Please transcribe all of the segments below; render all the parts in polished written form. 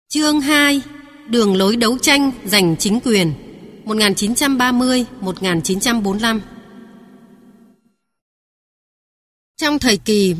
Chương 2. Đường lối đấu tranh giành chính quyền 1930-1945. Trong thời kỳ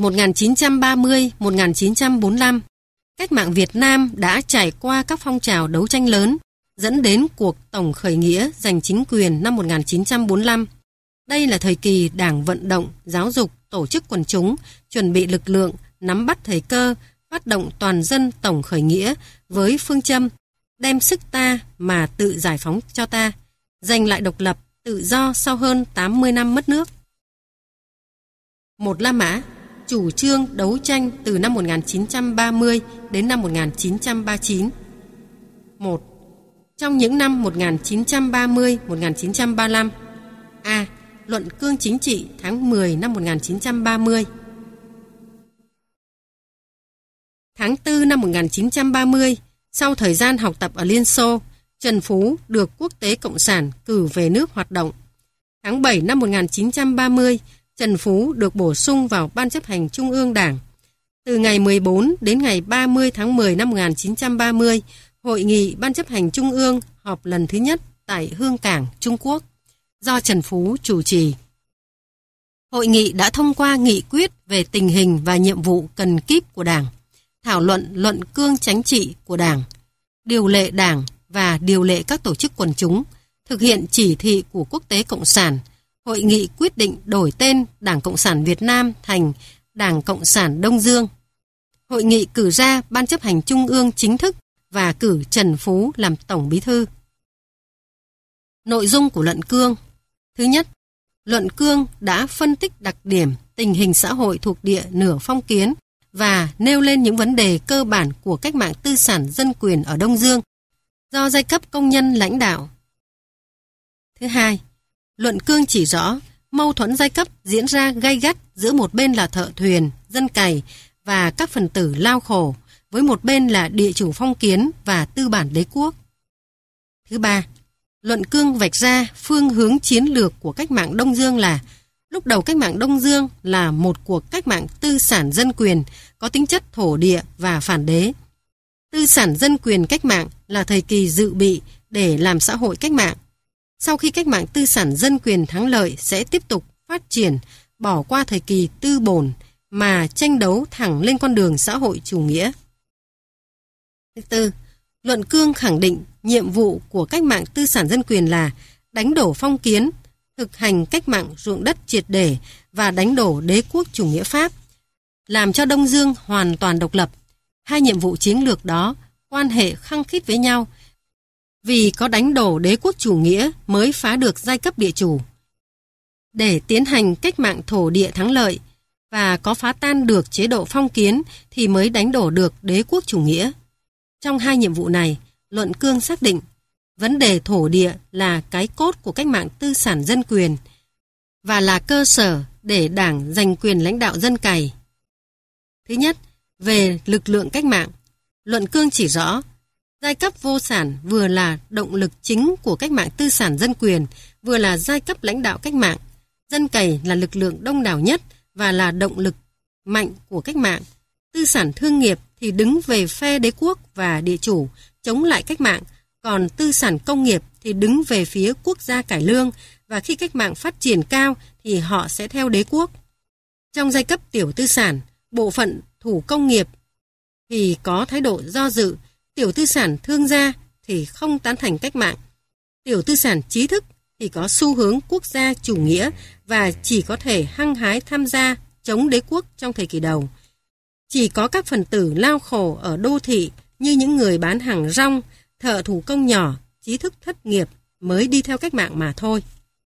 1930-1945, cách mạng Việt Nam đã trải qua các phong trào đấu tranh lớn, dẫn đến cuộc tổng khởi nghĩa giành chính quyền năm 1945. Đây là thời kỳ Đảng vận động, giáo dục, tổ chức quần chúng, chuẩn bị lực lượng, nắm bắt thời cơ, phát động toàn dân tổng khởi nghĩa với phương châm đem sức ta mà tự giải phóng cho ta, giành lại độc lập, tự do sau hơn 80 năm mất nước. Một La Mã chủ trương đấu tranh từ năm 1930 đến năm 1939. 1. Trong những năm 1930-1935. A. Luận cương chính trị tháng 10 năm 1930. Tháng 4 năm 1930, sau thời gian học tập ở Liên Xô, Trần Phú được Quốc tế Cộng sản cử về nước hoạt động. Tháng 7 năm 1930, Trần Phú được bổ sung vào Ban chấp hành Trung ương Đảng. Từ ngày 14 đến ngày 30 tháng 10 năm 1930, Hội nghị Ban chấp hành Trung ương họp lần thứ nhất tại Hương Cảng, Trung Quốc, do Trần Phú chủ trì. Hội nghị đã thông qua nghị quyết về tình hình và nhiệm vụ cần kíp của Đảng, thảo luận luận cương chính trị của Đảng, điều lệ Đảng và điều lệ các tổ chức quần chúng, thực hiện chỉ thị của Quốc tế Cộng sản. Hội nghị quyết định đổi tên Đảng Cộng sản Việt Nam thành Đảng Cộng sản Đông Dương. Hội nghị cử ra Ban chấp hành Trung ương chính thức và cử Trần Phú làm Tổng Bí thư. Nội dung của luận cương. Thứ nhất, luận cương đã phân tích đặc điểm tình hình xã hội thuộc địa nửa phong kiến và nêu lên những vấn đề cơ bản của cách mạng tư sản dân quyền ở Đông Dương do giai cấp công nhân lãnh đạo. Thứ hai, luận cương chỉ rõ mâu thuẫn giai cấp diễn ra gay gắt giữa một bên là thợ thuyền, dân cày và các phần tử lao khổ, với một bên là địa chủ phong kiến và tư bản đế quốc. Thứ ba, luận cương vạch ra phương hướng chiến lược của cách mạng Đông Dương là: lúc đầu cách mạng Đông Dương là một cuộc cách mạng tư sản dân quyền có tính chất thổ địa và phản đế. Tư sản dân quyền cách mạng là thời kỳ dự bị để làm xã hội cách mạng. Sau khi cách mạng tư sản dân quyền thắng lợi sẽ tiếp tục phát triển, bỏ qua thời kỳ tư bổn mà tranh đấu thẳng lên con đường xã hội chủ nghĩa. Thứ tư, luận cương khẳng định nhiệm vụ của cách mạng tư sản dân quyền là đánh đổ phong kiến, thực hành cách mạng ruộng đất triệt để và đánh đổ đế quốc chủ nghĩa Pháp, làm cho Đông Dương hoàn toàn độc lập. Hai nhiệm vụ chiến lược đó quan hệ khăng khít với nhau, vì có đánh đổ đế quốc chủ nghĩa mới phá được giai cấp địa chủ. Để tiến hành cách mạng thổ địa thắng lợi và có phá tan được chế độ phong kiến thì mới đánh đổ được đế quốc chủ nghĩa. Trong hai nhiệm vụ này, luận cương xác định vấn đề thổ địa là cái cốt của cách mạng tư sản dân quyền và là cơ sở để Đảng giành quyền lãnh đạo dân cày. Thứ nhất, về lực lượng cách mạng, luận cương chỉ rõ giai cấp vô sản vừa là động lực chính của cách mạng tư sản dân quyền, vừa là giai cấp lãnh đạo cách mạng. Dân cày là lực lượng đông đảo nhất và là động lực mạnh của cách mạng. Tư sản thương nghiệp thì đứng về phe đế quốc và địa chủ, chống lại cách mạng, còn tư sản công nghiệp thì đứng về phía quốc gia cải lương, và khi cách mạng phát triển cao thì họ sẽ theo đế quốc. Trong giai cấp tiểu tư sản, bộ phận thủ công nghiệp thì có thái độ do dự, tiểu tư sản thương gia thì không tán thành cách mạng, tiểu tư sản trí thức thì có xu hướng quốc gia chủ nghĩa và chỉ có thể hăng hái tham gia chống đế quốc trong thời kỳ đầu. Chỉ có các phần tử lao khổ ở đô thị như những người bán hàng rong, thợ thủ công nhỏ, trí thức thất nghiệp mới đi theo cách mạng mà thôi.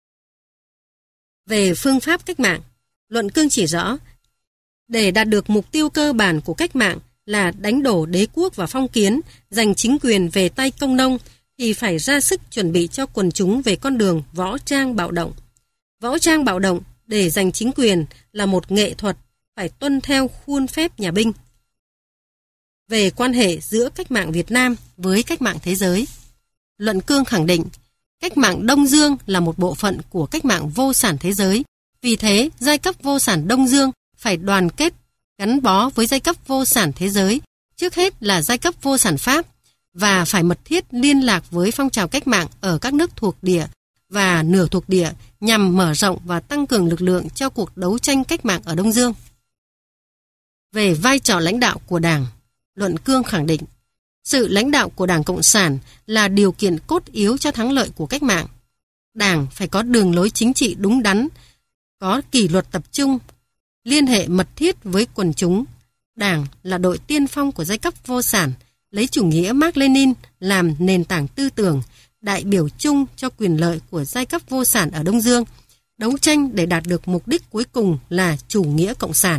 Về phương pháp cách mạng, luận cương chỉ rõ để đạt được mục tiêu cơ bản của cách mạng là đánh đổ đế quốc và phong kiến, giành chính quyền về tay công nông thì phải ra sức chuẩn bị cho quần chúng về con đường võ trang bạo động. Võ trang bạo động để giành chính quyền là một nghệ thuật phải tuân theo khuôn phép nhà binh. Về quan hệ giữa cách mạng Việt Nam với cách mạng thế giới, luận cương khẳng định cách mạng Đông Dương là một bộ phận của cách mạng vô sản thế giới. Vì thế, giai cấp vô sản Đông Dương phải đoàn kết, gắn bó với giai cấp vô sản thế giới, trước hết là giai cấp vô sản Pháp, và phải mật thiết liên lạc với phong trào cách mạng ở các nước thuộc địa và nửa thuộc địa nhằm mở rộng và tăng cường lực lượng cho cuộc đấu tranh cách mạng ở Đông Dương. Về vai trò lãnh đạo của Đảng, Luận Cương khẳng định sự lãnh đạo của Đảng Cộng sản là điều kiện cốt yếu cho thắng lợi của cách mạng. Đảng phải có đường lối chính trị đúng đắn, có kỷ luật tập trung, liên hệ mật thiết với quần chúng. Đảng là đội tiên phong của giai cấp vô sản, lấy chủ nghĩa Mác Lênin làm nền tảng tư tưởng, đại biểu chung cho quyền lợi của giai cấp vô sản ở Đông Dương, đấu tranh để đạt được mục đích cuối cùng là chủ nghĩa cộng sản.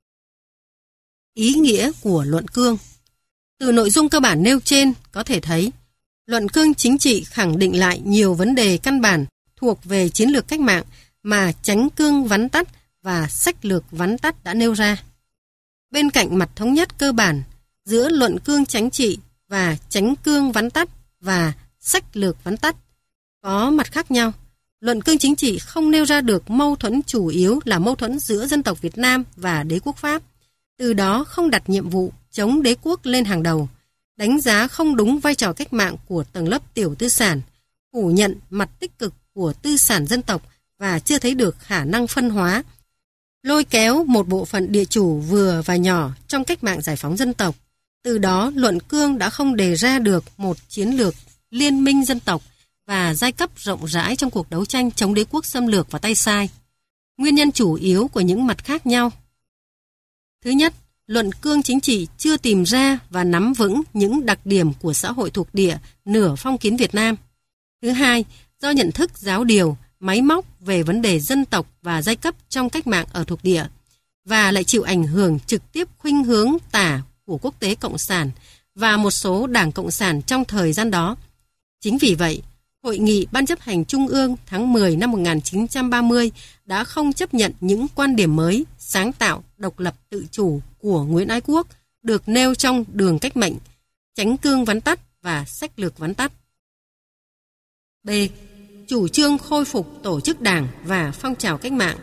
Ý nghĩa của Luận Cương. Từ nội dung cơ bản nêu trên có thể thấy, Luận Cương chính trị khẳng định lại nhiều vấn đề căn bản thuộc về chiến lược cách mạng mà Chánh Cương vắn tắt và Sách lược vắn tắt đã nêu ra. Bên cạnh mặt thống nhất cơ bản giữa Luận Cương chính trị và Chánh Cương vắn tắt và Sách lược vắn tắt có mặt khác nhau, Luận Cương chính trị không nêu ra được mâu thuẫn chủ yếu là mâu thuẫn giữa dân tộc Việt Nam và đế quốc Pháp, từ đó không đặt nhiệm vụ chống đế quốc lên hàng đầu, đánh giá không đúng vai trò cách mạng của tầng lớp tiểu tư sản, phủ nhận mặt tích cực của tư sản dân tộc và chưa thấy được khả năng phân hóa, lôi kéo một bộ phận địa chủ vừa và nhỏ trong cách mạng giải phóng dân tộc. Từ đó, Luận Cương đã không đề ra được một chiến lược liên minh dân tộc và giai cấp rộng rãi trong cuộc đấu tranh chống đế quốc xâm lược và tay sai. Nguyên nhân chủ yếu của những mặt khác nhau. Thứ nhất, Luận Cương chính trị chưa tìm ra và nắm vững những đặc điểm của xã hội thuộc địa nửa phong kiến Việt Nam. Thứ hai, do nhận thức giáo điều, máy móc về vấn đề dân tộc và giai cấp trong cách mạng ở thuộc địa, và lại chịu ảnh hưởng trực tiếp khuynh hướng tả của quốc tế cộng sản và một số đảng cộng sản trong thời gian đó. Chính vì vậy, Hội nghị Ban chấp hành Trung ương tháng 10 năm 1930 đã không chấp nhận những quan điểm mới, sáng tạo, độc lập tự chủ của Nguyễn Ái Quốc được nêu trong Đường Cách mệnh, Chánh Cương vắn tắt và Sách lược vắn tắt. B. Chủ trương khôi phục tổ chức đảng và phong trào cách mạng.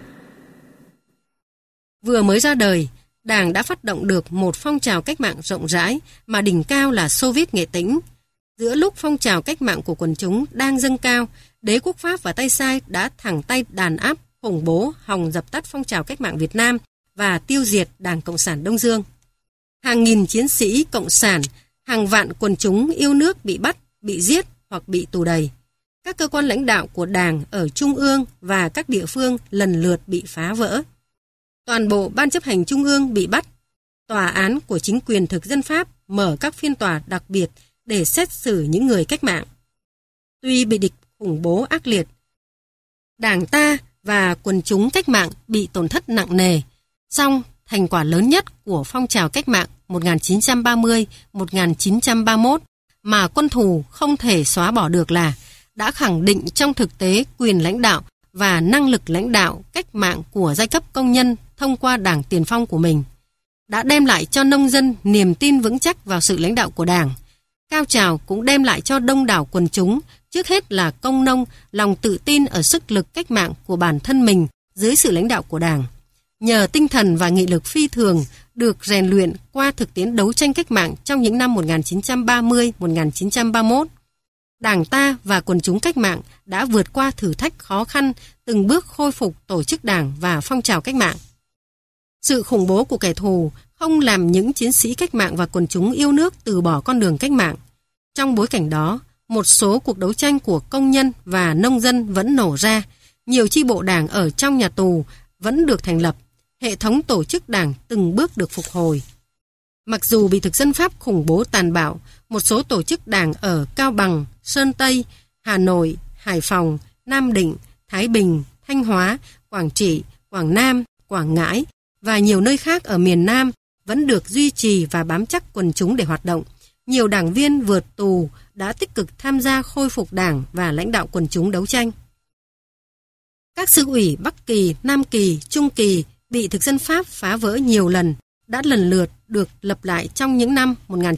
Vừa mới ra đời, Đảng đã phát động được một phong trào cách mạng rộng rãi mà đỉnh cao là Xô Viết Nghệ Tĩnh. Giữa lúc phong trào cách mạng của quần chúng đang dâng cao, đế quốc Pháp và tay sai đã thẳng tay đàn áp, khủng bố, hòng dập tắt phong trào cách mạng Việt Nam và tiêu diệt Đảng Cộng sản Đông Dương. Hàng nghìn chiến sĩ cộng sản, hàng vạn quần chúng yêu nước bị bắt, bị giết hoặc bị tù đày. Các cơ quan lãnh đạo của Đảng ở Trung ương và các địa phương lần lượt bị phá vỡ. Toàn bộ Ban chấp hành Trung ương bị bắt. Tòa án của chính quyền thực dân Pháp mở các phiên tòa đặc biệt để xét xử những người cách mạng. Tuy bị địch khủng bố ác liệt, Đảng ta và quần chúng cách mạng bị tổn thất nặng nề, song thành quả lớn nhất của phong trào cách mạng 1930-1931 mà quân thù không thể xóa bỏ được là đã khẳng định trong thực tế quyền lãnh đạo và năng lực lãnh đạo cách mạng của giai cấp công nhân thông qua Đảng tiền phong của mình, đã đem lại cho nông dân niềm tin vững chắc vào sự lãnh đạo của Đảng. Cao trào cũng đem lại cho đông đảo quần chúng, trước hết là công nông, lòng tự tin ở sức lực cách mạng của bản thân mình dưới sự lãnh đạo của Đảng. Nhờ tinh thần và nghị lực phi thường được rèn luyện qua thực tiễn đấu tranh cách mạng trong những năm 1930-1931, Đảng ta và quần chúng cách mạng đã vượt qua thử thách khó khăn, từng bước khôi phục tổ chức Đảng và phong trào cách mạng. Sự khủng bố của kẻ thù không làm những chiến sĩ cách mạng và quần chúng yêu nước từ bỏ con đường cách mạng. Trong bối cảnh đó, một số cuộc đấu tranh của công nhân và nông dân vẫn nổ ra, nhiều chi bộ Đảng ở trong nhà tù vẫn được thành lập, hệ thống tổ chức Đảng từng bước được phục hồi. Mặc dù bị thực dân Pháp khủng bố tàn bạo, một số tổ chức Đảng ở Cao Bằng, Sơn Tây, Hà Nội, Hải Phòng, Nam Định, Thái Bình, Thanh Hóa, Quảng Trị, Quảng Nam, Quảng Ngãi và nhiều nơi khác ở miền Nam vẫn được duy trì và bám chắc quần chúng để hoạt động. Nhiều đảng viên vượt tù đã tích cực tham gia khôi phục Đảng và lãnh đạo quần chúng đấu tranh. Các xứ ủy Bắc Kỳ, Nam Kỳ, Trung Kỳ bị thực dân Pháp phá vỡ nhiều lần đã lần lượt được lập lại trong những năm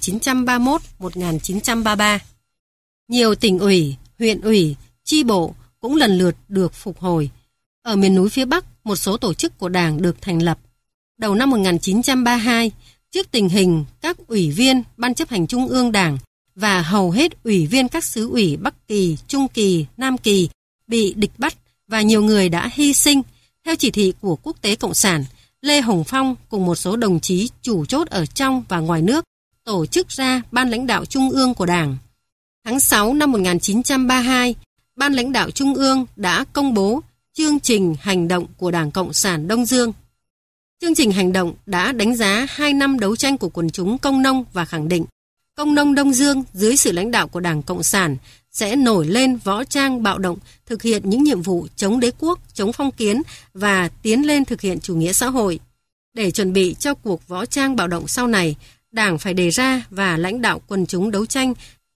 1931-1933. Nhiều tỉnh ủy, huyện ủy, chi bộ cũng lần lượt được phục hồi. Ở miền núi phía Bắc, một số tổ chức của Đảng được thành lập. Đầu năm 1932, trước tình hình các ủy viên Ban chấp hành Trung ương Đảng và hầu hết ủy viên các xứ ủy Bắc Kỳ, Trung Kỳ, Nam Kỳ bị địch bắt và nhiều người đã hy sinh. Theo chỉ thị của Quốc tế Cộng sản, Lê Hồng Phong cùng một số đồng chí chủ chốt ở trong và ngoài nước tổ chức ra Ban lãnh đạo Trung ương của Đảng. Tháng 6 năm 1932, Ban lãnh đạo Trung ương đã công bố chương trình hành động của Đảng Cộng sản Đông Dương. Chương trình hành động đã đánh giá 2 năm đấu tranh của quần chúng công nông và khẳng định công nông Đông Dương dưới sự lãnh đạo của Đảng Cộng sản sẽ nổi lên võ trang bạo động, thực hiện những nhiệm vụ chống đế quốc, chống phong kiến và tiến lên thực hiện chủ nghĩa xã hội. Để chuẩn bị cho cuộc võ trang bạo động sau này, Đảng phải đề ra và lãnh đạo quần chúng đấu tranh,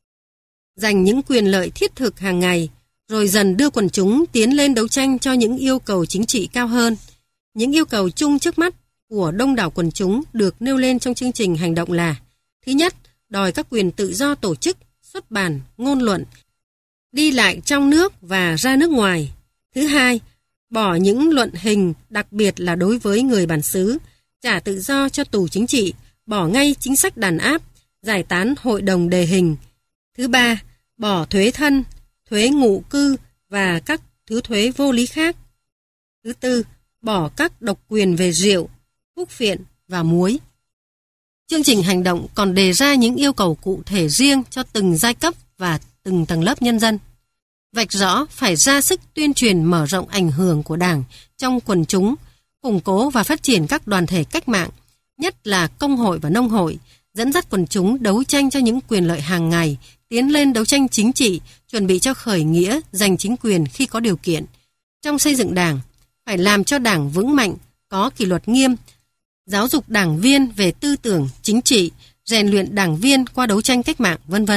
giành những quyền lợi thiết thực hàng ngày, rồi dần đưa quần chúng tiến lên đấu tranh cho những yêu cầu chính trị cao hơn. Những yêu cầu chung trước mắt của đông đảo quần chúng được nêu lên trong chương trình hành động là: thứ nhất, đòi các quyền tự do tổ chức, xuất bản, ngôn luận, đi lại trong nước và ra nước ngoài. Thứ hai, bỏ những luận hình, đặc biệt là đối với người bản xứ, trả tự do cho tù chính trị, bỏ ngay chính sách đàn áp, giải tán hội đồng đề hình. Thứ ba, bỏ thuế thân, thuế ngụ cư và các thứ thuế vô lý khác. Thứ tư, bỏ các độc quyền về rượu, thuốc phiện và muối. Chương trình hành động còn đề ra những yêu cầu cụ thể riêng cho từng giai cấp và từng tầng lớp nhân dân. Vạch rõ phải ra sức tuyên truyền mở rộng ảnh hưởng của Đảng trong quần chúng, củng cố và phát triển các đoàn thể cách mạng, nhất là công hội và nông hội, dẫn dắt quần chúng đấu tranh cho những quyền lợi hàng ngày, tiến lên đấu tranh chính trị, chuẩn bị cho khởi nghĩa, giành chính quyền khi có điều kiện. Trong xây dựng Đảng, phải làm cho Đảng vững mạnh, có kỷ luật nghiêm, giáo dục đảng viên về tư tưởng, chính trị, rèn luyện đảng viên qua đấu tranh cách mạng, v.v.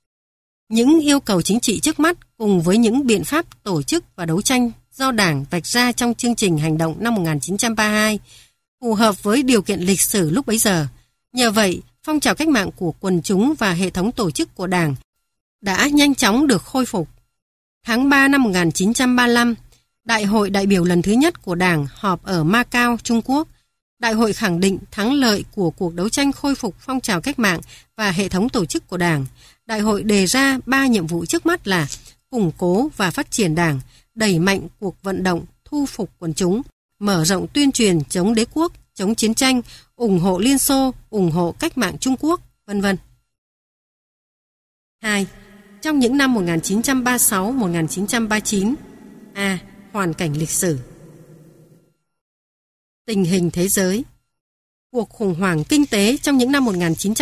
Những yêu cầu chính trị trước mắt cùng với những biện pháp tổ chức và đấu tranh do Đảng vạch ra trong chương trình hành động năm 1932 phù hợp với điều kiện lịch sử lúc bấy giờ. Nhờ vậy, phong trào cách mạng của quần chúng và hệ thống tổ chức của Đảng đã nhanh chóng được khôi phục. Tháng 3 năm 1935, Đại hội đại biểu lần thứ nhất của Đảng họp ở Macau, Trung Quốc. Đại hội khẳng định thắng lợi của cuộc đấu tranh khôi phục phong trào cách mạng và hệ thống tổ chức của Đảng. Đại hội đề ra 3 nhiệm vụ trước mắt là củng cố và phát triển Đảng, đẩy mạnh cuộc vận động thu phục quần chúng, mở rộng tuyên truyền chống đế quốc, chống chiến tranh, ủng hộ Liên Xô, ủng hộ cách mạng Trung Quốc, v.v. 2. Trong những năm 1936-1939, hoàn cảnh lịch sử. Tình hình thế giới. Cuộc khủng hoảng kinh tế trong những năm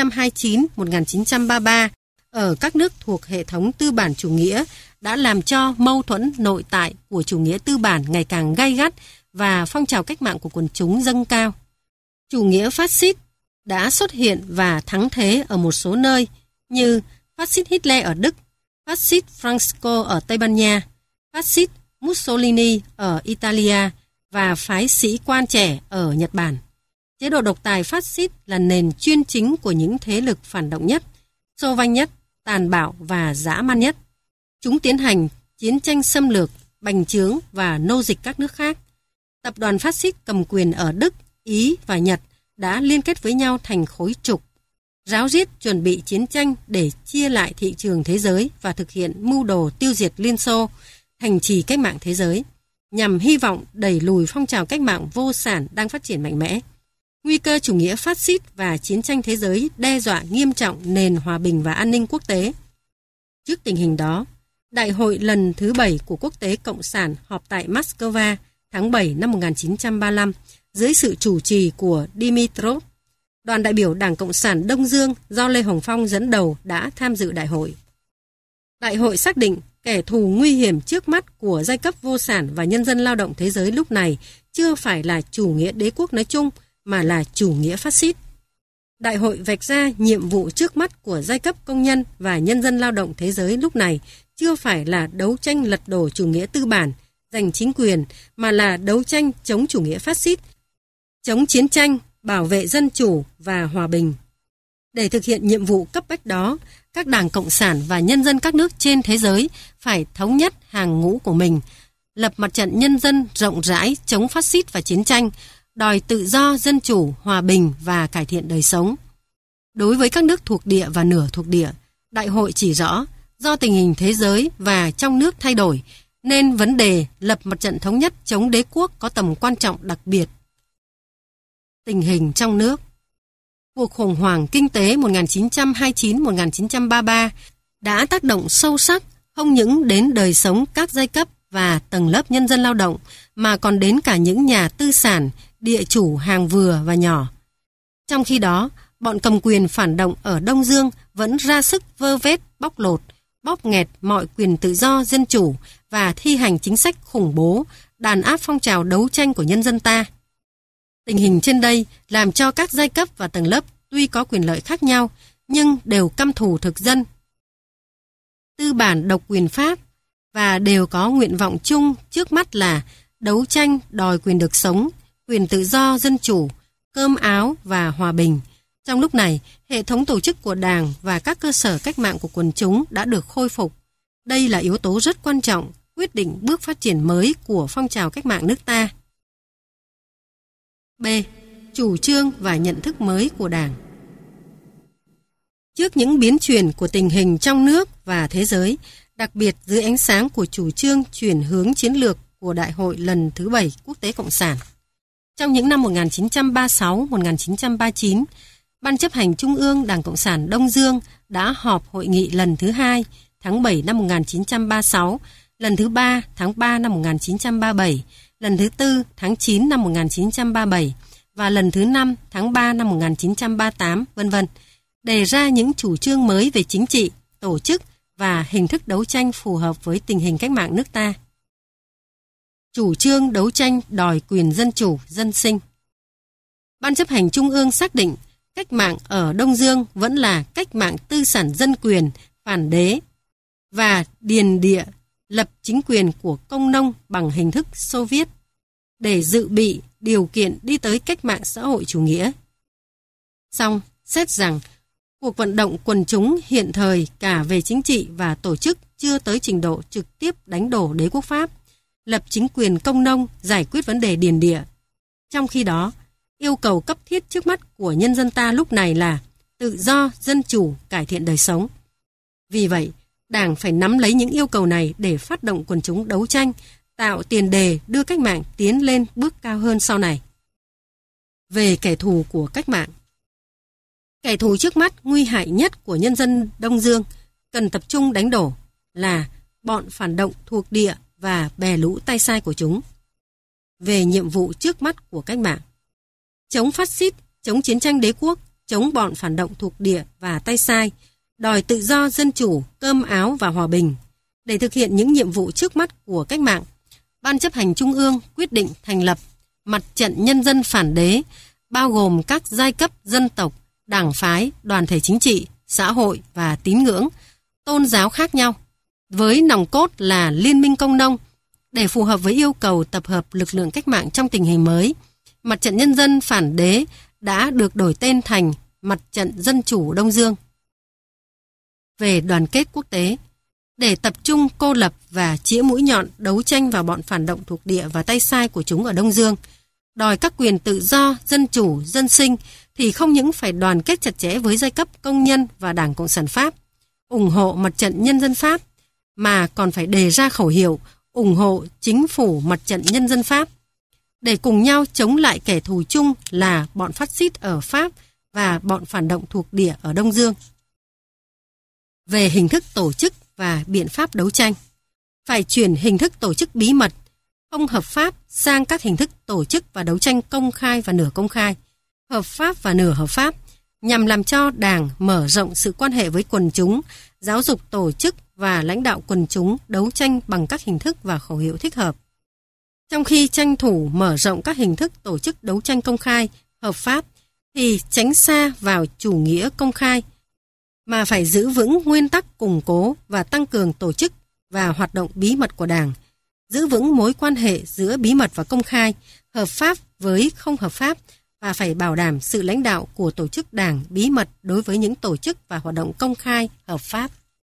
1929-1933 ở các nước thuộc hệ thống tư bản chủ nghĩa đã làm cho mâu thuẫn nội tại của chủ nghĩa tư bản ngày càng gay gắt và phong trào cách mạng của quần chúng dâng cao. Chủ nghĩa phát xít đã xuất hiện và thắng thế ở một số nơi như phát xít Hitler ở Đức, phát xít Franco ở Tây Ban Nha, phát xít Mussolini ở Italia và phái sĩ quan trẻ ở Nhật Bản. Chế độ độc tài phát xít là nền chuyên chính của những thế lực phản động nhất, xô vanh nhất, tàn bạo và dã man nhất. Chúng tiến hành chiến tranh xâm lược, bành trướng và nô dịch các nước khác. Tập đoàn phát xít cầm quyền ở Đức, Ý và Nhật đã liên kết với nhau thành khối trục, ráo riết chuẩn bị chiến tranh để chia lại thị trường thế giới và thực hiện mưu đồ tiêu diệt Liên Xô, thành trì cách mạng thế giới, nhằm hy vọng đẩy lùi phong trào cách mạng vô sản đang phát triển mạnh mẽ. Nguy cơ chủ nghĩa phát xít và chiến tranh thế giới đe dọa nghiêm trọng nền hòa bình và an ninh quốc tế. Trước tình hình đó, Đại hội lần thứ 7 của Quốc tế Cộng sản họp tại Moscow tháng 7 năm 1935 dưới sự chủ trì của Dimitrov. Đoàn đại biểu Đảng Cộng sản Đông Dương do Lê Hồng Phong dẫn đầu đã tham dự đại hội. Đại hội xác định kẻ thù nguy hiểm trước mắt của giai cấp vô sản và nhân dân lao động thế giới lúc này chưa phải là chủ nghĩa đế quốc nói chung mà là chủ nghĩa phát xít. Đại hội vạch ra nhiệm vụ trước mắt của giai cấp công nhân và nhân dân lao động thế giới lúc này chưa phải là đấu tranh lật đổ chủ nghĩa tư bản, giành chính quyền, mà là đấu tranh chống chủ nghĩa phát xít, chống chiến tranh, bảo vệ dân chủ và hòa bình. Để thực hiện nhiệm vụ cấp bách đó, các đảng cộng sản và nhân dân các nước trên thế giới phải thống nhất hàng ngũ của mình, lập mặt trận nhân dân rộng rãi chống phát xít và chiến tranh, đòi tự do, dân chủ, hòa bình và cải thiện đời sống. Đối với các nước thuộc địa và nửa thuộc địa, Đại hội chỉ rõ, do tình hình thế giới và trong nước thay đổi, nên vấn đề lập mặt trận thống nhất chống đế quốc có tầm quan trọng đặc biệt. Tình hình trong nước. Cuộc khủng hoảng kinh tế 1929-1933 đã tác động sâu sắc không những đến đời sống các giai cấp và tầng lớp nhân dân lao động, mà còn đến cả những nhà tư sản, địa chủ hàng vừa và nhỏ. Trong khi đó, bọn cầm quyền phản động ở Đông Dương vẫn ra sức vơ vét, bóc lột, bóp nghẹt mọi quyền tự do dân chủ và thi hành chính sách khủng bố, đàn áp phong trào đấu tranh của nhân dân ta. Tình hình trên đây làm cho các giai cấp và tầng lớp tuy có quyền lợi khác nhau, nhưng đều căm thù thực dân, tư bản độc quyền Pháp, và đều có nguyện vọng chung trước mắt là đấu tranh đòi quyền được sống, quyền tự do dân chủ, cơm áo và hòa bình. Trong lúc này, hệ thống tổ chức của Đảng và các cơ sở cách mạng của quần chúng đã được khôi phục. Đây là yếu tố rất quan trọng, quyết định bước phát triển mới của phong trào cách mạng nước ta. B. Chủ trương và nhận thức mới của Đảng. Trước những biến chuyển của tình hình trong nước và thế giới, đặc biệt dưới ánh sáng của chủ trương chuyển hướng chiến lược của Đại hội lần thứ 7 Quốc tế Cộng sản, trong những năm 1936-1939, Ban chấp hành Trung ương Đảng Cộng sản Đông Dương đã họp hội nghị lần thứ 2 tháng 7 năm 1936, lần thứ 3 tháng 3 năm 1937, lần thứ 4 tháng 9 năm 1937 và lần thứ 5 tháng 3 năm 1938, v.v. đề ra những chủ trương mới về chính trị, tổ chức và hình thức đấu tranh phù hợp với tình hình cách mạng nước ta. Chủ trương đấu tranh đòi quyền dân chủ, dân sinh. Ban chấp hành Trung ương xác định cách mạng ở Đông Dương vẫn là cách mạng tư sản dân quyền, phản đế và điền địa, lập chính quyền của công nông bằng hình thức Xô Viết để dự bị điều kiện đi tới cách mạng xã hội chủ nghĩa. Song, xét rằng cuộc vận động quần chúng hiện thời cả về chính trị và tổ chức chưa tới trình độ trực tiếp đánh đổ đế quốc Pháp, lập chính quyền công nông, giải quyết vấn đề điền địa. Trong khi đó, yêu cầu cấp thiết trước mắt của nhân dân ta lúc này là tự do, dân chủ, cải thiện đời sống. Vì vậy, Đảng phải nắm lấy những yêu cầu này để phát động quần chúng đấu tranh, tạo tiền đề đưa cách mạng tiến lên bước cao hơn sau này. Về kẻ thù của cách mạng. Kẻ thù trước mắt nguy hại nhất của nhân dân Đông Dương cần tập trung đánh đổ là bọn phản động thuộc địa và bè lũ tay sai của chúng. Về nhiệm vụ trước mắt của cách mạng: chống phát xít, chống chiến tranh đế quốc, chống bọn phản động thuộc địa và tay sai, đòi tự do, dân chủ, cơm áo và hòa bình. Để thực hiện những nhiệm vụ trước mắt của cách mạng, Ban chấp hành Trung ương quyết định thành lập Mặt trận Nhân dân phản đế, bao gồm các giai cấp dân tộc, đảng phái, đoàn thể chính trị, xã hội và tín ngưỡng, tôn giáo khác nhau, với nòng cốt là Liên minh Công nông. Để phù hợp với yêu cầu tập hợp lực lượng cách mạng trong tình hình mới, Mặt trận Nhân dân phản đế đã được đổi tên thành Mặt trận Dân chủ Đông Dương. Về đoàn kết quốc tế, để tập trung cô lập và chĩa mũi nhọn đấu tranh vào bọn phản động thuộc địa và tay sai của chúng ở Đông Dương, đòi các quyền tự do, dân chủ, dân sinh, thì không những phải đoàn kết chặt chẽ với giai cấp công nhân và Đảng Cộng sản Pháp, ủng hộ Mặt trận Nhân dân Pháp, mà còn phải đề ra khẩu hiệu ủng hộ chính phủ Mặt trận Nhân dân Pháp, để cùng nhau chống lại kẻ thù chung là bọn phát xít ở Pháp và bọn phản động thuộc địa ở Đông Dương. Về hình thức tổ chức và biện pháp đấu tranh, phải chuyển hình thức tổ chức bí mật, không hợp pháp sang các hình thức tổ chức và đấu tranh công khai và nửa công khai, hợp pháp và nửa hợp pháp, nhằm làm cho Đảng mở rộng sự quan hệ với quần chúng, giáo dục tổ chức và lãnh đạo quần chúng đấu tranh bằng các hình thức và khẩu hiệu thích hợp. Trong khi tranh thủ mở rộng các hình thức tổ chức đấu tranh công khai, hợp pháp, thì tránh xa vào chủ nghĩa công khai, mà phải giữ vững nguyên tắc củng cố và tăng cường tổ chức và hoạt động bí mật của Đảng, giữ vững mối quan hệ giữa bí mật và công khai, hợp pháp với không hợp pháp, và phải bảo đảm sự lãnh đạo của tổ chức Đảng bí mật đối với những tổ chức và hoạt động công khai, hợp pháp.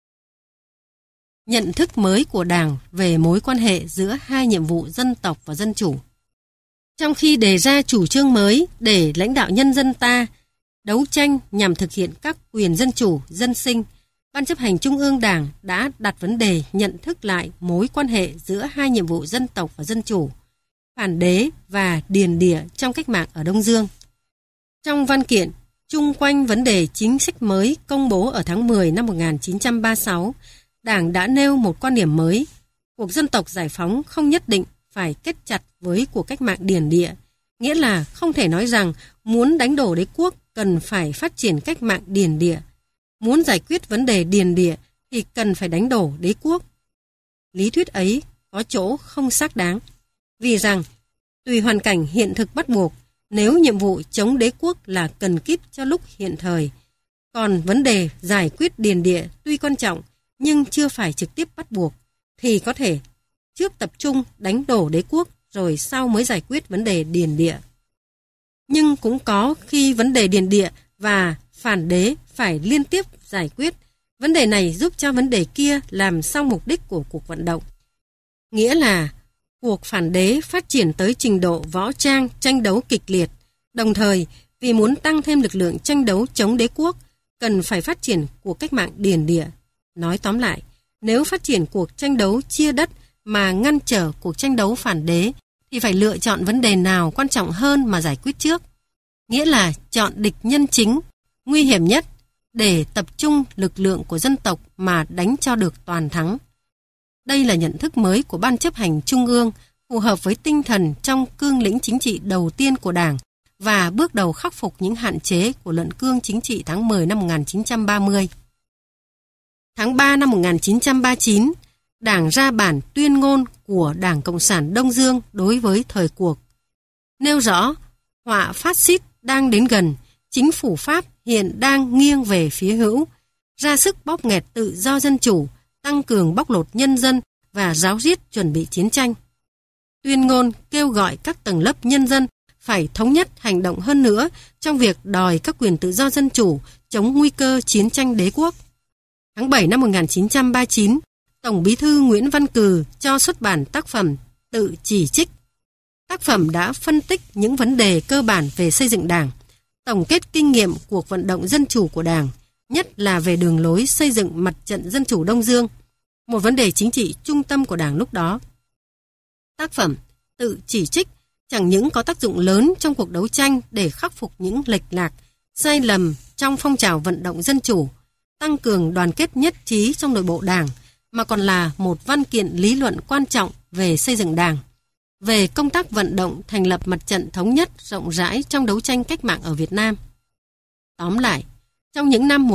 Nhận thức mới của Đảng về mối quan hệ giữa hai nhiệm vụ dân tộc và dân chủ. Trong khi đề ra chủ trương mới để lãnh đạo nhân dân ta đấu tranh nhằm thực hiện các quyền dân chủ, dân sinh, Ban chấp hành Trung ương Đảng đã đặt vấn đề nhận thức lại mối quan hệ giữa hai nhiệm vụ dân tộc và dân chủ, phản đế và điền địa trong cách mạng ở Đông Dương. Trong văn kiện chung quanh vấn đề chính sách mới công bố ở tháng 10 năm 1936, Đảng đã nêu một quan điểm mới: cuộc dân tộc giải phóng không nhất định phải kết chặt với cuộc cách mạng điền địa, nghĩa là không thể nói rằng muốn đánh đổ đế quốc cần phải phát triển cách mạng điền địa, muốn giải quyết vấn đề điền địa thì cần phải đánh đổ đế quốc. Lý thuyết ấy có chỗ không xác đáng, vì rằng tùy hoàn cảnh hiện thực bắt buộc, nếu nhiệm vụ chống đế quốc là cần kíp cho lúc hiện thời, còn vấn đề giải quyết điền địa tuy quan trọng nhưng chưa phải trực tiếp bắt buộc, thì có thể trước tập trung đánh đổ đế quốc rồi sau mới giải quyết vấn đề điền địa. Nhưng cũng có khi vấn đề điền địa và phản đế phải liên tiếp giải quyết. Vấn đề này giúp cho vấn đề kia làm xong mục đích của cuộc vận động. Nghĩa là cuộc phản đế phát triển tới trình độ võ trang tranh đấu kịch liệt. Đồng thời, vì muốn tăng thêm lực lượng tranh đấu chống đế quốc, cần phải phát triển cuộc cách mạng điền địa. Nói tóm lại, nếu phát triển cuộc tranh đấu chia đất mà ngăn trở cuộc tranh đấu phản đế, thì phải lựa chọn vấn đề nào quan trọng hơn mà giải quyết trước. Nghĩa là chọn địch nhân chính, nguy hiểm nhất, để tập trung lực lượng của dân tộc mà đánh cho được toàn thắng. Đây là nhận thức mới của Ban chấp hành Trung ương, phù hợp với tinh thần trong cương lĩnh chính trị đầu tiên của Đảng và bước đầu khắc phục những hạn chế của luận cương chính trị tháng 10 năm 1930. Tháng 3 năm 1939, Đảng ra bản tuyên ngôn của Đảng Cộng sản Đông Dương đối với thời cuộc. Nêu rõ, họa phát xít đang đến gần, chính phủ Pháp hiện đang nghiêng về phía hữu, ra sức bóp nghẹt tự do dân chủ, tăng cường bóc lột nhân dân và ráo riết chuẩn bị chiến tranh. Tuyên ngôn kêu gọi các tầng lớp nhân dân phải thống nhất hành động hơn nữa trong việc đòi các quyền tự do dân chủ, chống nguy cơ chiến tranh đế quốc. Tháng 7 năm 1939, Tổng Bí thư Nguyễn Văn Cừ cho xuất bản tác phẩm Tự chỉ trích. Tác phẩm đã phân tích những vấn đề cơ bản về xây dựng Đảng, tổng kết kinh nghiệm cuộc vận động dân chủ của Đảng, nhất là về đường lối xây dựng mặt trận dân chủ Đông Dương, một vấn đề chính trị trung tâm của Đảng lúc đó. Tác phẩm Tự chỉ trích chẳng những có tác dụng lớn trong cuộc đấu tranh để khắc phục những lệch lạc, sai lầm trong phong trào vận động dân chủ, tăng cường đoàn kết nhất trí trong nội bộ Đảng, mà còn là một văn kiện lý luận quan trọng về xây dựng Đảng, về công tác vận động thành lập mặt trận thống nhất rộng rãi trong đấu tranh cách mạng ở Việt Nam. Tóm lại, trong những năm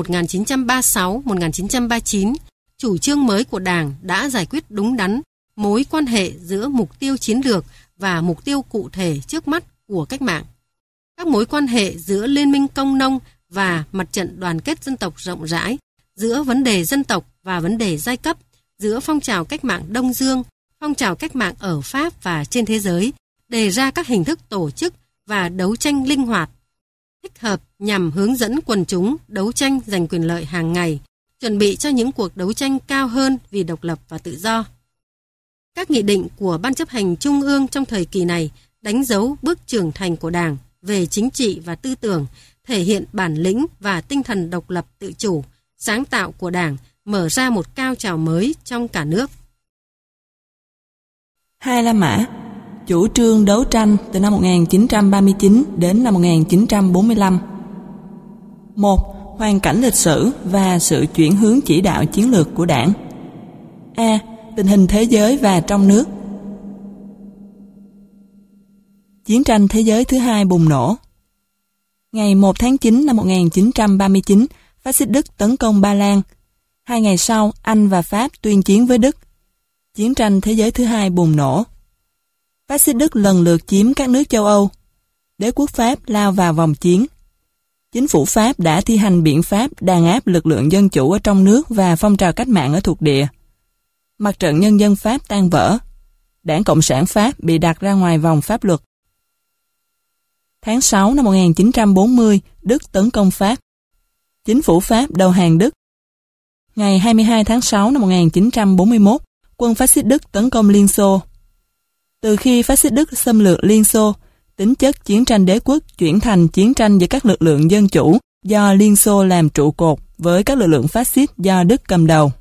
1936-1939, chủ trương mới của Đảng đã giải quyết đúng đắn mối quan hệ giữa mục tiêu chiến lược và mục tiêu cụ thể trước mắt của cách mạng. Các mối quan hệ giữa Liên minh Công nông và mặt trận đoàn kết dân tộc rộng rãi, giữa vấn đề dân tộc và vấn đề giai cấp, giữa phong trào cách mạng Đông Dương, phong trào cách mạng ở Pháp và trên thế giới, đề ra các hình thức tổ chức và đấu tranh linh hoạt, thích hợp nhằm hướng dẫn quần chúng đấu tranh giành quyền lợi hàng ngày, chuẩn bị cho những cuộc đấu tranh cao hơn vì độc lập và tự do. Các nghị định của Ban chấp hành Trung ương trong thời kỳ này đánh dấu bước trưởng thành của Đảng về chính trị và tư tưởng, thể hiện bản lĩnh và tinh thần độc lập tự chủ, sáng tạo của Đảng, mở ra một cao trào mới trong cả nước. Hai La Mã, chủ trương đấu tranh từ năm 1939 đến năm 1945. 1. Hoàn cảnh lịch sử và sự chuyển hướng chỉ đạo chiến lược của Đảng. A. Tình hình thế giới và trong nước. Chiến tranh thế giới thứ hai bùng nổ. Ngày 1 tháng 9 năm 1939, Phát xít Đức tấn công Ba Lan. 2 ngày sau, Anh và Pháp tuyên chiến với Đức. Chiến tranh thế giới thứ hai bùng nổ. Phát xít Đức lần lượt chiếm các nước châu Âu. Đế quốc Pháp lao vào vòng chiến. Chính phủ Pháp đã thi hành biện pháp đàn áp lực lượng dân chủ ở trong nước và phong trào cách mạng ở thuộc địa. Mặt trận Nhân dân Pháp tan vỡ. Đảng Cộng sản Pháp bị đặt ra ngoài vòng pháp luật. Tháng 6 năm 1940, Đức tấn công Pháp. Chính phủ Pháp đầu hàng Đức. Ngày 22 tháng 6 năm 1941, quân Phát xít Đức tấn công Liên Xô. Từ khi Phát xít Đức xâm lược Liên Xô, tính chất chiến tranh đế quốc chuyển thành chiến tranh giữa các lực lượng dân chủ do Liên Xô làm trụ cột với các lực lượng phát xít do Đức cầm đầu.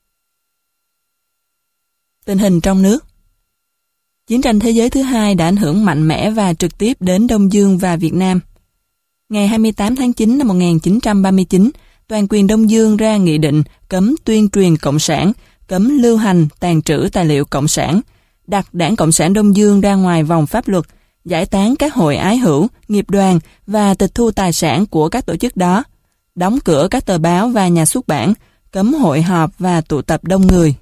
Tình hình trong nước. Chiến tranh thế giới thứ hai đã ảnh hưởng mạnh mẽ và trực tiếp đến Đông Dương và Việt Nam. Ngày 28 tháng 9 năm 1939, toàn quyền Đông Dương ra nghị định cấm tuyên truyền Cộng sản, cấm lưu hành, tàng trữ tài liệu Cộng sản, đặt Đảng Cộng sản Đông Dương ra ngoài vòng pháp luật, giải tán các hội ái hữu, nghiệp đoàn và tịch thu tài sản của các tổ chức đó, đóng cửa các tờ báo và nhà xuất bản, cấm hội họp và tụ tập đông người.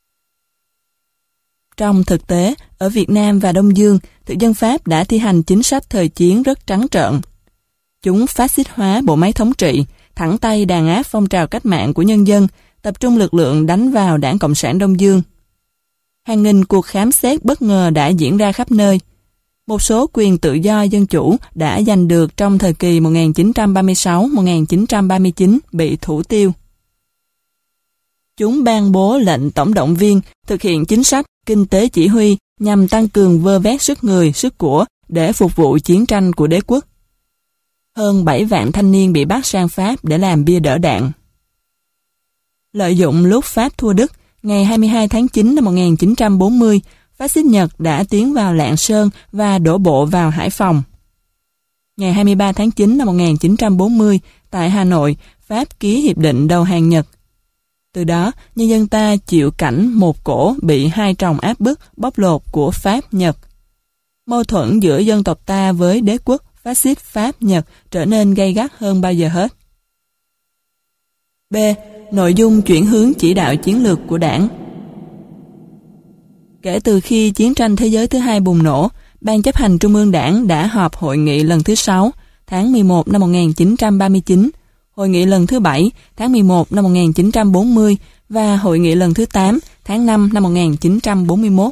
Trong thực tế, ở Việt Nam và Đông Dương, thực dân Pháp đã thi hành chính sách thời chiến rất trắng trợn. Chúng phát xít hóa bộ máy thống trị, thẳng tay đàn áp phong trào cách mạng của nhân dân, tập trung lực lượng đánh vào Đảng Cộng sản Đông Dương. Hàng nghìn cuộc khám xét bất ngờ đã diễn ra khắp nơi. Một số quyền tự do dân chủ đã giành được trong thời kỳ 1936-1939 bị thủ tiêu. Chúng ban bố lệnh tổng động viên, thực hiện chính sách kinh tế chỉ huy nhằm tăng cường vơ vét sức người, sức của để phục vụ chiến tranh của đế quốc. Hơn 7 vạn thanh niên bị bắt sang Pháp để làm bia đỡ đạn. Lợi dụng lúc Pháp thua Đức, ngày 22 tháng 9 năm 1940, phát xít Nhật đã tiến vào Lạng Sơn và đổ bộ vào Hải Phòng. Ngày 23 tháng 9 năm 1940, tại Hà Nội, Pháp ký hiệp định đầu hàng Nhật. Từ đó, nhân dân ta chịu cảnh một cổ bị hai tròng áp bức, bóc lột của Pháp, Nhật. Mâu thuẫn giữa dân tộc ta với đế quốc phát xít Pháp, Nhật trở nên gay gắt hơn bao giờ hết. B. Nội dung chuyển hướng chỉ đạo chiến lược của Đảng. Kể từ khi chiến tranh thế giới thứ hai bùng nổ, Ban chấp hành Trung ương Đảng đã họp hội nghị lần thứ 6, tháng 11 năm 1939, hội nghị lần thứ 7, tháng 11 năm 1940 và hội nghị lần thứ 8, tháng 5 năm 1941.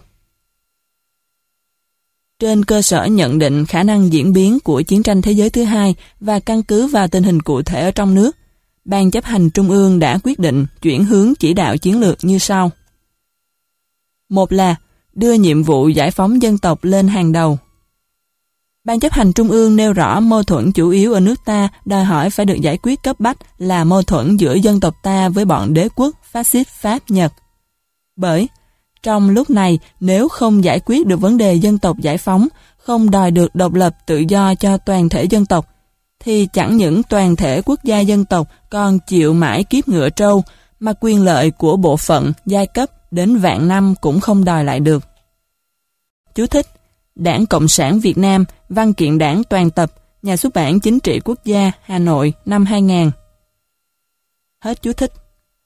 Trên cơ sở nhận định khả năng diễn biến của chiến tranh thế giới thứ hai và căn cứ vào tình hình cụ thể ở trong nước, Ban chấp hành Trung ương đã quyết định chuyển hướng chỉ đạo chiến lược như sau. Một là đưa nhiệm vụ giải phóng dân tộc lên hàng đầu. Ban chấp hành Trung ương nêu rõ mâu thuẫn chủ yếu ở nước ta đòi hỏi phải được giải quyết cấp bách là mâu thuẫn giữa dân tộc ta với bọn đế quốc phát xít Pháp, Nhật. Bởi, trong lúc này nếu không giải quyết được vấn đề dân tộc giải phóng, không đòi được độc lập tự do cho toàn thể dân tộc, thì chẳng những toàn thể quốc gia dân tộc còn chịu mãi kiếp ngựa trâu, mà quyền lợi của bộ phận, giai cấp đến vạn năm cũng không đòi lại được. Chú thích: Đảng Cộng sản Việt Nam, Văn kiện Đảng toàn tập, Nhà xuất bản Chính trị Quốc gia, Hà Nội, năm 2000. Hết chú thích.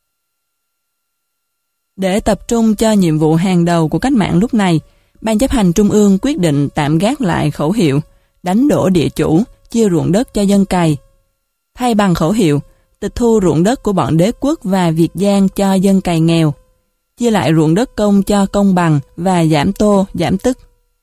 Để tập trung cho nhiệm vụ hàng đầu của cách mạng lúc này, Ban chấp hành Trung ương quyết định tạm gác lại khẩu hiệu đánh đổ địa chủ, chia ruộng đất cho dân cày. Thay bằng khẩu hiệu tịch thu ruộng đất của bọn đế quốc và Việt Giang cho dân cày nghèo, chia lại ruộng đất công cho công bằng và giảm tô, giảm tức.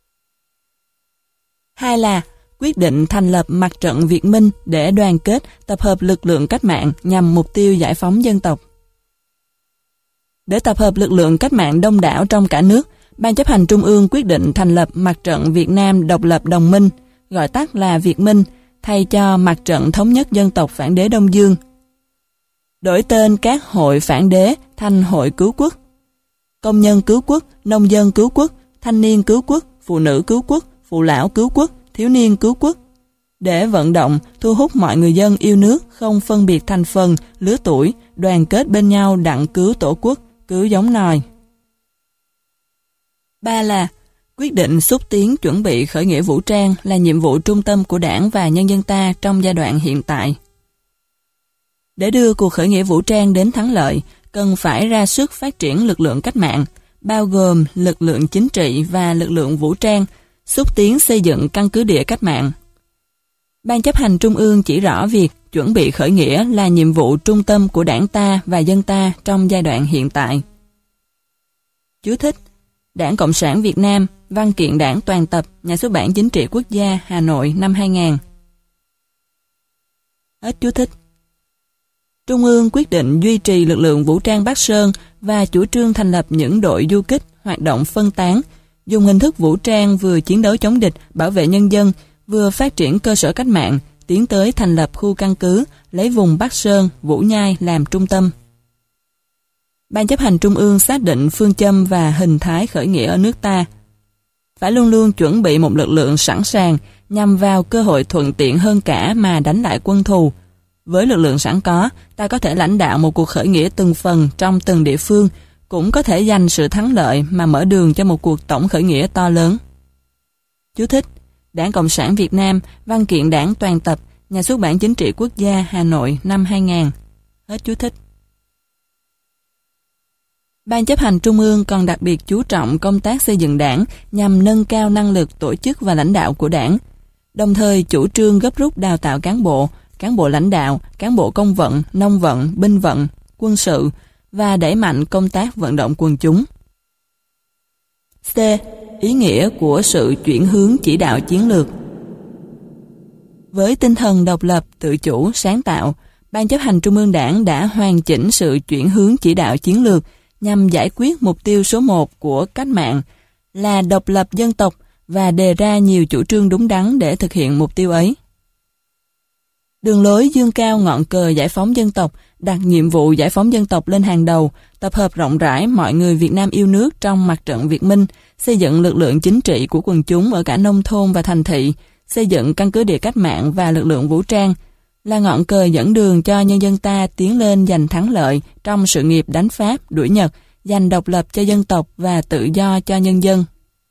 Hai là quyết định thành lập mặt trận Việt Minh để đoàn kết, tập hợp lực lượng cách mạng nhằm mục tiêu giải phóng dân tộc. Để tập hợp lực lượng cách mạng đông đảo trong cả nước, Ban chấp hành Trung ương quyết định thành lập Mặt trận Việt Nam Độc lập Đồng minh, gọi tắt là Việt Minh, thay cho Mặt trận Thống nhất Dân tộc Phản đế Đông Dương. Đổi tên các hội phản đế thành Hội Cứu Quốc. Công nhân cứu quốc, nông dân cứu quốc, thanh niên cứu quốc, phụ nữ cứu quốc, phụ lão cứu quốc, thiếu niên cứu quốc, để vận động, thu hút mọi người dân yêu nước không phân biệt thành phần, lứa tuổi, đoàn kết bên nhau đặng cứu tổ quốc, cứu giống nòi. Ba là quyết định xúc tiến chuẩn bị khởi nghĩa vũ trang là nhiệm vụ trung tâm của Đảng và nhân dân ta trong giai đoạn hiện tại. Để đưa cuộc khởi nghĩa vũ trang đến thắng lợi, cần phải ra sức phát triển lực lượng cách mạng, bao gồm lực lượng chính trị và lực lượng vũ trang, xúc tiến xây dựng căn cứ địa cách mạng. Ban chấp hành Trung ương chỉ rõ việc chuẩn bị khởi nghĩa là nhiệm vụ trung tâm của Đảng ta và dân ta trong giai đoạn hiện tại. Chú thích: Đảng Cộng sản Việt Nam, Văn kiện Đảng toàn tập, Nhà xuất bản Chính trị Quốc gia, Hà Nội, năm 2000. Hết chú thích. Trung ương quyết định duy trì lực lượng vũ trang Bắc Sơn và chủ trương thành lập những đội du kích hoạt động phân tán, dùng hình thức vũ trang vừa chiến đấu chống địch, bảo vệ nhân dân, vừa phát triển cơ sở cách mạng, tiến tới thành lập khu căn cứ, lấy vùng Bắc Sơn, Vũ Nhai làm trung tâm. Ban chấp hành Trung ương xác định phương châm và hình thái khởi nghĩa ở nước ta. Phải luôn luôn chuẩn bị một lực lượng sẵn sàng nhằm vào cơ hội thuận tiện hơn cả mà đánh lại quân thù. Với lực lượng sẵn có, ta có thể lãnh đạo một cuộc khởi nghĩa từng phần trong từng địa phương, cũng có thể giành sự thắng lợi mà mở đường cho một cuộc tổng khởi nghĩa to lớn. Chú thích: Đảng Cộng sản Việt Nam, Văn kiện Đảng toàn tập, Nhà xuất bản Chính trị Quốc gia, Hà Nội, năm 2000. Hết chú thích. Ban chấp hành Trung ương còn đặc biệt chú trọng công tác xây dựng đảng nhằm nâng cao năng lực tổ chức và lãnh đạo của đảng, đồng thời chủ trương gấp rút đào tạo cán bộ lãnh đạo, cán bộ công vận, nông vận, binh vận, quân sự và đẩy mạnh công tác vận động quần chúng. C. Ý nghĩa của sự chuyển hướng chỉ đạo chiến lược. Với tinh thần độc lập, tự chủ, sáng tạo, Ban chấp hành Trung ương Đảng đã hoàn chỉnh sự chuyển hướng chỉ đạo chiến lược nhằm giải quyết mục tiêu số 1 của cách mạng là độc lập dân tộc và đề ra nhiều chủ trương đúng đắn để thực hiện mục tiêu ấy. Đường lối dương cao ngọn cờ giải phóng dân tộc, đặt nhiệm vụ giải phóng dân tộc lên hàng đầu, tập hợp rộng rãi mọi người Việt Nam yêu nước trong mặt trận Việt Minh, xây dựng lực lượng chính trị của quần chúng ở cả nông thôn và thành thị, xây dựng căn cứ địa cách mạng và lực lượng vũ trang, là ngọn cờ dẫn đường cho nhân dân ta tiến lên giành thắng lợi trong sự nghiệp đánh Pháp, đuổi Nhật, giành độc lập cho dân tộc và tự do cho nhân dân.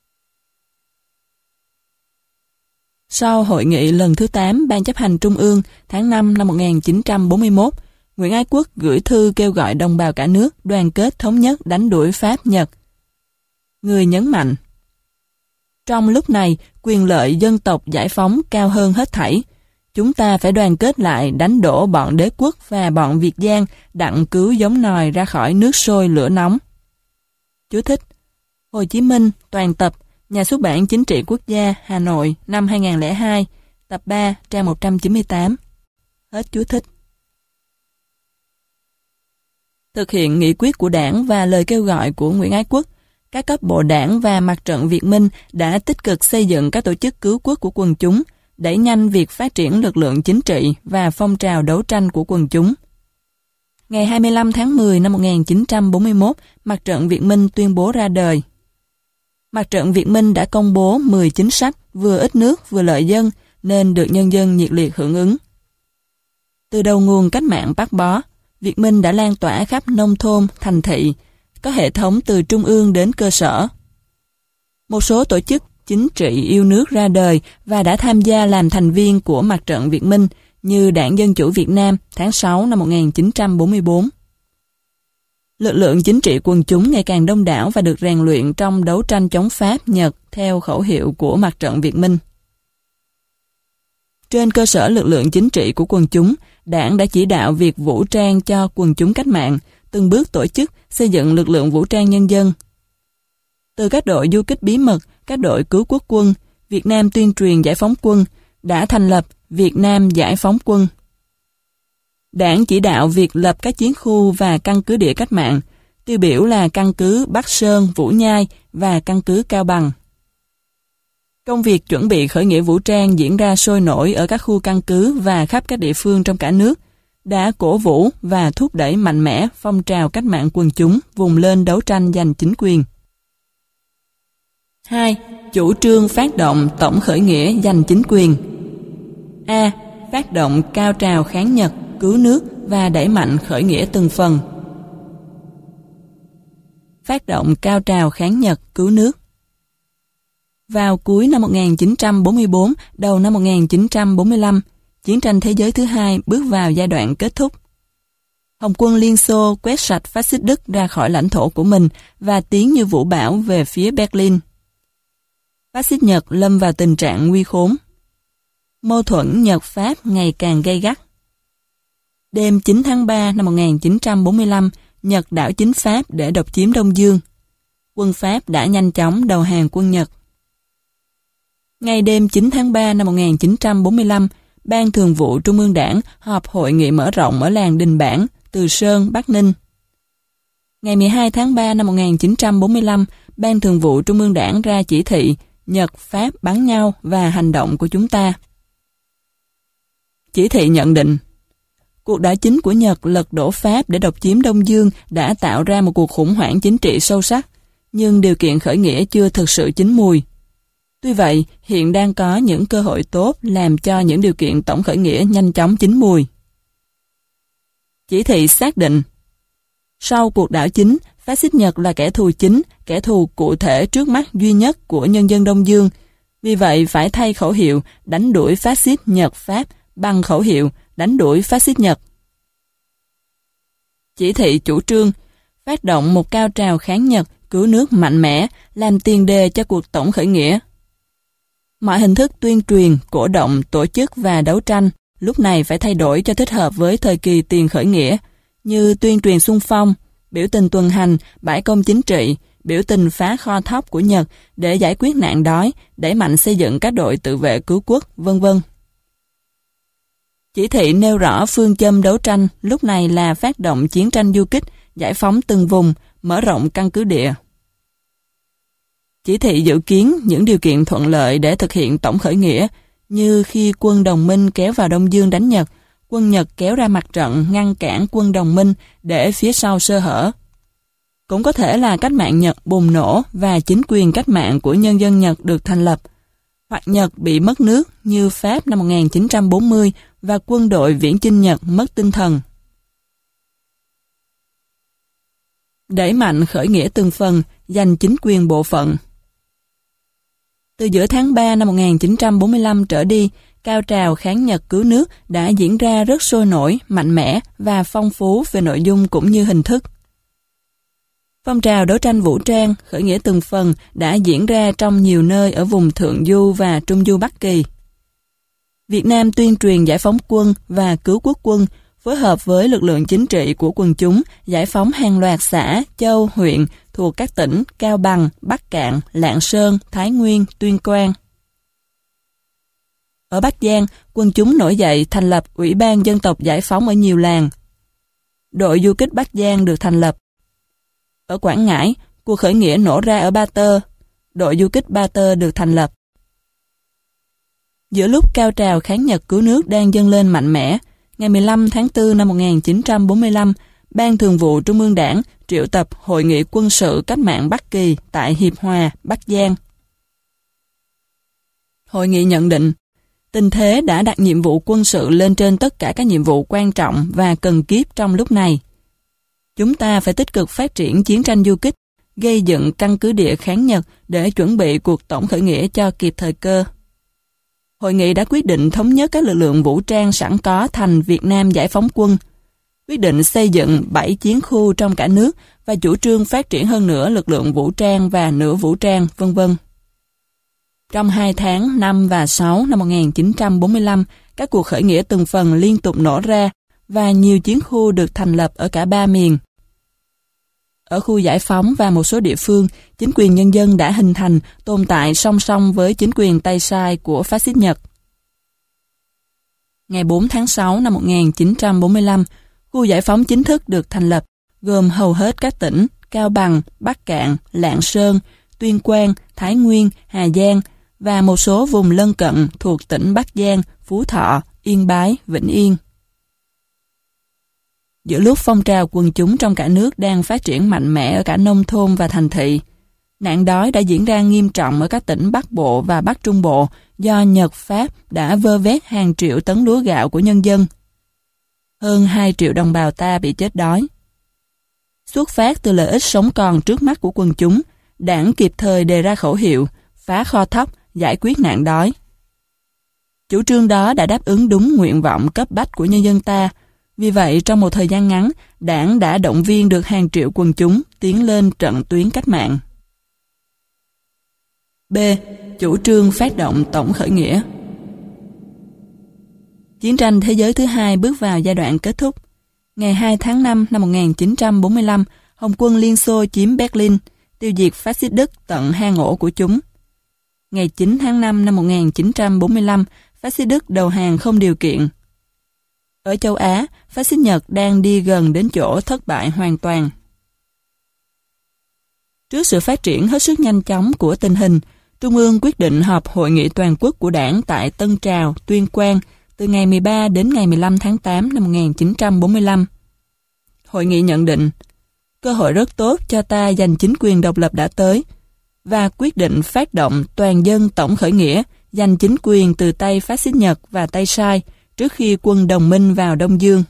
Sau hội nghị lần thứ 8 Ban chấp hành Trung ương tháng 5 năm 1941, Nguyễn Ái Quốc gửi thư kêu gọi đồng bào cả nước đoàn kết thống nhất đánh đuổi Pháp Nhật. Người nhấn mạnh: trong lúc này, quyền lợi dân tộc giải phóng cao hơn hết thảy. Chúng ta phải đoàn kết lại đánh đổ bọn đế quốc và bọn Việt Giang đặng cứu giống nòi ra khỏi nước sôi lửa nóng. Chú thích: Hồ Chí Minh, toàn tập, Nhà xuất bản Chính trị Quốc gia, Hà Nội, năm 2002, tập 3, trang 198. Hết chú thích. Thực hiện nghị quyết của Đảng và lời kêu gọi của Nguyễn Ái Quốc, các cấp bộ Đảng và Mặt trận Việt Minh đã tích cực xây dựng các tổ chức cứu quốc của quần chúng, đẩy nhanh việc phát triển lực lượng chính trị và phong trào đấu tranh của quần chúng. Ngày 25 tháng 10 năm 1941, Mặt trận Việt Minh tuyên bố ra đời. Mặt trận Việt Minh đã công bố 10 chính sách vừa ít nước vừa lợi dân nên được nhân dân nhiệt liệt hưởng ứng. Từ đầu nguồn cách mạng Bắc Bó, Việt Minh đã lan tỏa khắp nông thôn, thành thị, có hệ thống từ trung ương đến cơ sở. Một số tổ chức chính trị yêu nước ra đời và đã tham gia làm thành viên của Mặt trận Việt Minh như Đảng Dân Chủ Việt Nam tháng 6 năm 1944. Lực lượng chính trị quần chúng ngày càng đông đảo và được rèn luyện trong đấu tranh chống Pháp, Nhật theo khẩu hiệu của Mặt trận Việt Minh. Trên cơ sở lực lượng chính trị của quần chúng, Đảng đã chỉ đạo việc vũ trang cho quần chúng cách mạng, từng bước tổ chức xây dựng lực lượng vũ trang nhân dân. Từ các đội du kích bí mật, các đội cứu quốc quân, Việt Nam tuyên truyền giải phóng quân, đã thành lập Việt Nam Giải phóng quân. Đảng chỉ đạo việc lập các chiến khu và căn cứ địa cách mạng, tiêu biểu là căn cứ Bắc Sơn, Vũ Nhai và căn cứ Cao Bằng. Công việc chuẩn bị khởi nghĩa vũ trang diễn ra sôi nổi ở các khu căn cứ và khắp các địa phương trong cả nước, đã cổ vũ và thúc đẩy mạnh mẽ phong trào cách mạng quần chúng vùng lên đấu tranh giành chính quyền. 2. Chủ trương phát động tổng khởi nghĩa giành chính quyền. A. Phát động cao trào kháng Nhật, cứu nước và đẩy mạnh khởi nghĩa từng phần. Phát động cao trào kháng Nhật, cứu nước. Vào cuối năm 1944, đầu năm 1945, chiến tranh thế giới thứ hai bước vào giai đoạn kết thúc. Hồng quân Liên Xô quét sạch phát xít Đức ra khỏi lãnh thổ của mình và tiến như vũ bão về phía Berlin. Phát xít Nhật lâm vào tình trạng nguy khốn. Mâu thuẫn Nhật-Pháp ngày càng gay gắt. Đêm 9 tháng 3 năm 1945, Nhật đảo chính Pháp để độc chiếm Đông Dương. Quân Pháp đã nhanh chóng đầu hàng quân Nhật. Ngày đêm 9 tháng 3 năm 1945, Ban Thường vụ Trung ương Đảng họp hội nghị mở rộng ở làng Đình Bản, Từ Sơn, Bắc Ninh. Ngày 12 tháng 3 năm 1945, Ban Thường vụ Trung ương Đảng ra chỉ thị Nhật, Pháp bắn nhau và hành động của chúng ta. Chỉ thị nhận định, cuộc đảo chính của Nhật lật đổ Pháp để độc chiếm Đông Dương đã tạo ra một cuộc khủng hoảng chính trị sâu sắc, nhưng điều kiện khởi nghĩa chưa thực sự chín mùi. Tuy vậy, hiện đang có những cơ hội tốt làm cho những điều kiện tổng khởi nghĩa nhanh chóng chín mùi. Chỉ thị xác định, sau cuộc đảo chính, Phát xít Nhật là kẻ thù chính, kẻ thù cụ thể trước mắt duy nhất của nhân dân Đông Dương. Vì vậy, phải thay khẩu hiệu đánh đuổi Phát xít Nhật Pháp bằng khẩu hiệu đánh đuổi Phát xít Nhật. Chỉ thị chủ trương, phát động một cao trào kháng Nhật, cứu nước mạnh mẽ, làm tiền đề cho cuộc tổng khởi nghĩa. Mọi hình thức tuyên truyền, cổ động, tổ chức và đấu tranh lúc này phải thay đổi cho thích hợp với thời kỳ tiền khởi nghĩa, như tuyên truyền xung phong, biểu tình tuần hành, bãi công chính trị, biểu tình phá kho thóc của Nhật để giải quyết nạn đói, đẩy mạnh xây dựng các đội tự vệ cứu quốc, vân vân. Chỉ thị nêu rõ phương châm đấu tranh lúc này là phát động chiến tranh du kích, giải phóng từng vùng, mở rộng căn cứ địa. Chỉ thị dự kiến những điều kiện thuận lợi để thực hiện tổng khởi nghĩa, như khi quân đồng minh kéo vào Đông Dương đánh Nhật, quân Nhật kéo ra mặt trận ngăn cản quân đồng minh để phía sau sơ hở. Cũng có thể là cách mạng Nhật bùng nổ và chính quyền cách mạng của nhân dân Nhật được thành lập, hoặc Nhật bị mất nước như Pháp năm 1940 và quân đội viễn chinh Nhật mất tinh thần. Đẩy mạnh khởi nghĩa từng phần, giành chính quyền bộ phận. Từ giữa tháng 3 năm 1945 trở đi, cao trào kháng Nhật cứu nước đã diễn ra rất sôi nổi, mạnh mẽ và phong phú về nội dung cũng như hình thức. Phong trào đấu tranh vũ trang, khởi nghĩa từng phần đã diễn ra trong nhiều nơi ở vùng Thượng Du và Trung Du Bắc Kỳ. Việt Nam tuyên truyền giải phóng quân và cứu quốc quân, phối hợp với lực lượng chính trị của quần chúng, giải phóng hàng loạt xã, châu, huyện thuộc các tỉnh Cao Bằng, Bắc Kạn, Lạng Sơn, Thái Nguyên, Tuyên Quang. Ở Bắc Giang, quần chúng nổi dậy thành lập Ủy ban Dân tộc Giải phóng ở nhiều làng. Đội du kích Bắc Giang được thành lập. Ở Quảng Ngãi, cuộc khởi nghĩa nổ ra ở Ba Tơ. Đội du kích Ba Tơ được thành lập. Giữa lúc cao trào kháng Nhật cứu nước đang dâng lên mạnh mẽ, ngày 15 tháng 4 năm 1945, Ban Thường vụ Trung ương Đảng triệu tập Hội nghị quân sự cách mạng Bắc Kỳ tại Hiệp Hòa, Bắc Giang. Hội nghị nhận định, tình thế đã đặt nhiệm vụ quân sự lên trên tất cả các nhiệm vụ quan trọng và cần kíp trong lúc này. Chúng ta phải tích cực phát triển chiến tranh du kích, gây dựng căn cứ địa kháng Nhật để chuẩn bị cuộc tổng khởi nghĩa cho kịp thời cơ. Hội nghị đã quyết định thống nhất các lực lượng vũ trang sẵn có thành Việt Nam Giải phóng quân, quyết định xây dựng 7 chiến khu trong cả nước và chủ trương phát triển hơn nữa lực lượng vũ trang và nửa vũ trang, vân vân. Trong 2 tháng 5 và 6 năm 1945, các cuộc khởi nghĩa từng phần liên tục nổ ra và nhiều chiến khu được thành lập ở cả 3 miền. Ở khu giải phóng và một số địa phương, chính quyền nhân dân đã hình thành, tồn tại song song với chính quyền tay sai của Phát xít Nhật. Ngày 4 tháng 6 năm 1945, khu giải phóng chính thức được thành lập, gồm hầu hết các tỉnh Cao Bằng, Bắc Kạn, Lạng Sơn, Tuyên Quang, Thái Nguyên, Hà Giang và một số vùng lân cận thuộc tỉnh Bắc Giang, Phú Thọ, Yên Bái, Vĩnh Yên. Giữa lúc phong trào quần chúng trong cả nước đang phát triển mạnh mẽ ở cả nông thôn và thành thị, nạn đói đã diễn ra nghiêm trọng ở các tỉnh Bắc Bộ và Bắc Trung Bộ do Nhật Pháp đã vơ vét hàng triệu tấn lúa gạo của nhân dân. Hơn 2 triệu đồng bào ta bị chết đói. Xuất phát từ lợi ích sống còn trước mắt của quần chúng, Đảng kịp thời đề ra khẩu hiệu phá kho thóc, giải quyết nạn đói. Chủ trương đó đã đáp ứng đúng nguyện vọng cấp bách của nhân dân ta. Vì vậy, trong một thời gian ngắn, Đảng đã động viên được hàng triệu quần chúng tiến lên trận tuyến cách mạng. B. Chủ trương phát động tổng khởi nghĩa. Chiến tranh thế giới thứ hai bước vào giai đoạn kết thúc. Ngày 2 tháng 5 năm 1945, Hồng quân Liên Xô chiếm Berlin, tiêu diệt phát xít Đức tận hang ổ của chúng. Ngày 9 tháng 5 năm 1945, phát xít Đức đầu hàng không điều kiện. Ở châu Á, phát xít Nhật đang đi gần đến chỗ thất bại hoàn toàn. Trước sự phát triển hết sức nhanh chóng của tình hình, Trung ương quyết định họp Hội nghị toàn quốc của Đảng tại Tân Trào, Tuyên Quang từ ngày 13 đến ngày 15 tháng 8 năm 1945. Hội nghị nhận định, cơ hội rất tốt cho ta giành chính quyền độc lập đã tới, và quyết định phát động toàn dân tổng khởi nghĩa giành chính quyền từ tay phát xít Nhật và tay Sai trước khi quân đồng minh vào Đông Dương.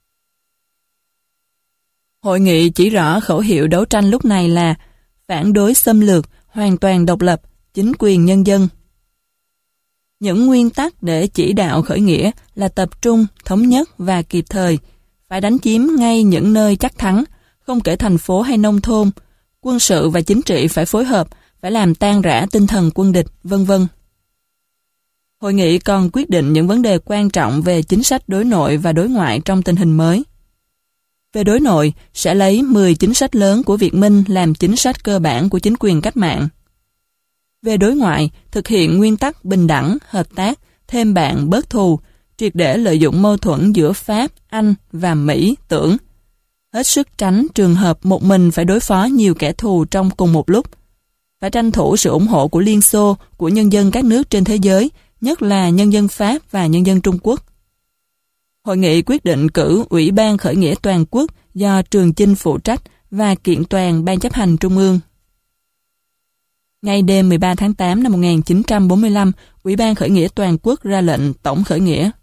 Hội nghị chỉ rõ khẩu hiệu đấu tranh lúc này là phản đối xâm lược, hoàn toàn độc lập, chính quyền nhân dân. Những nguyên tắc để chỉ đạo khởi nghĩa là tập trung, thống nhất và kịp thời, phải đánh chiếm ngay những nơi chắc thắng, không kể thành phố hay nông thôn, quân sự và chính trị phải phối hợp, phải làm tan rã tinh thần quân địch, vân vân. Hội nghị còn quyết định những vấn đề quan trọng về chính sách đối nội và đối ngoại trong tình hình mới. Về đối nội, sẽ lấy 10 chính sách lớn của Việt Minh làm chính sách cơ bản của chính quyền cách mạng. Về đối ngoại, thực hiện nguyên tắc bình đẳng, hợp tác, thêm bạn bớt thù, triệt để lợi dụng mâu thuẫn giữa Pháp, Anh và Mỹ, tưởng. Hết sức tránh trường hợp một mình phải đối phó nhiều kẻ thù trong cùng một lúc. Phải tranh thủ sự ủng hộ của Liên Xô, của nhân dân các nước trên thế giới, nhất là nhân dân Pháp và nhân dân Trung Quốc. Hội nghị quyết định cử Ủy ban Khởi nghĩa Toàn quốc do Trường Chinh phụ trách và kiện toàn Ban chấp hành Trung ương. Ngay đêm 13 tháng 8 năm 1945, Ủy ban Khởi nghĩa Toàn quốc ra lệnh tổng khởi nghĩa.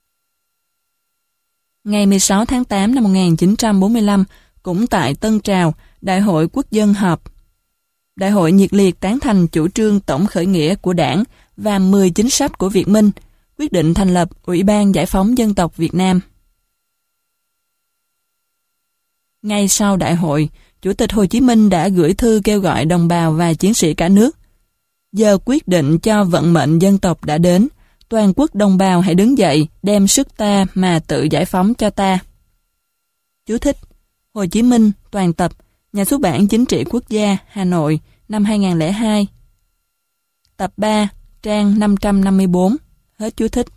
Ngày 16 tháng 8 năm 1945, cũng tại Tân Trào, Đại hội Quốc dân họp. Đại hội nhiệt liệt tán thành chủ trương tổng khởi nghĩa của Đảng và 10 chính sách của Việt Minh, quyết định thành lập Ủy ban Giải phóng Dân tộc Việt Nam. Ngay sau đại hội, Chủ tịch Hồ Chí Minh đã gửi thư kêu gọi đồng bào và chiến sĩ cả nước. Giờ quyết định cho vận mệnh dân tộc đã đến, toàn quốc đồng bào hãy đứng dậy, đem sức ta mà tự giải phóng cho ta. Chú thích: Hồ Chí Minh, toàn tập, Nhà xuất bản Chính trị Quốc gia, Hà Nội, năm 2002. Tập 3, trang 554. Hết chú thích.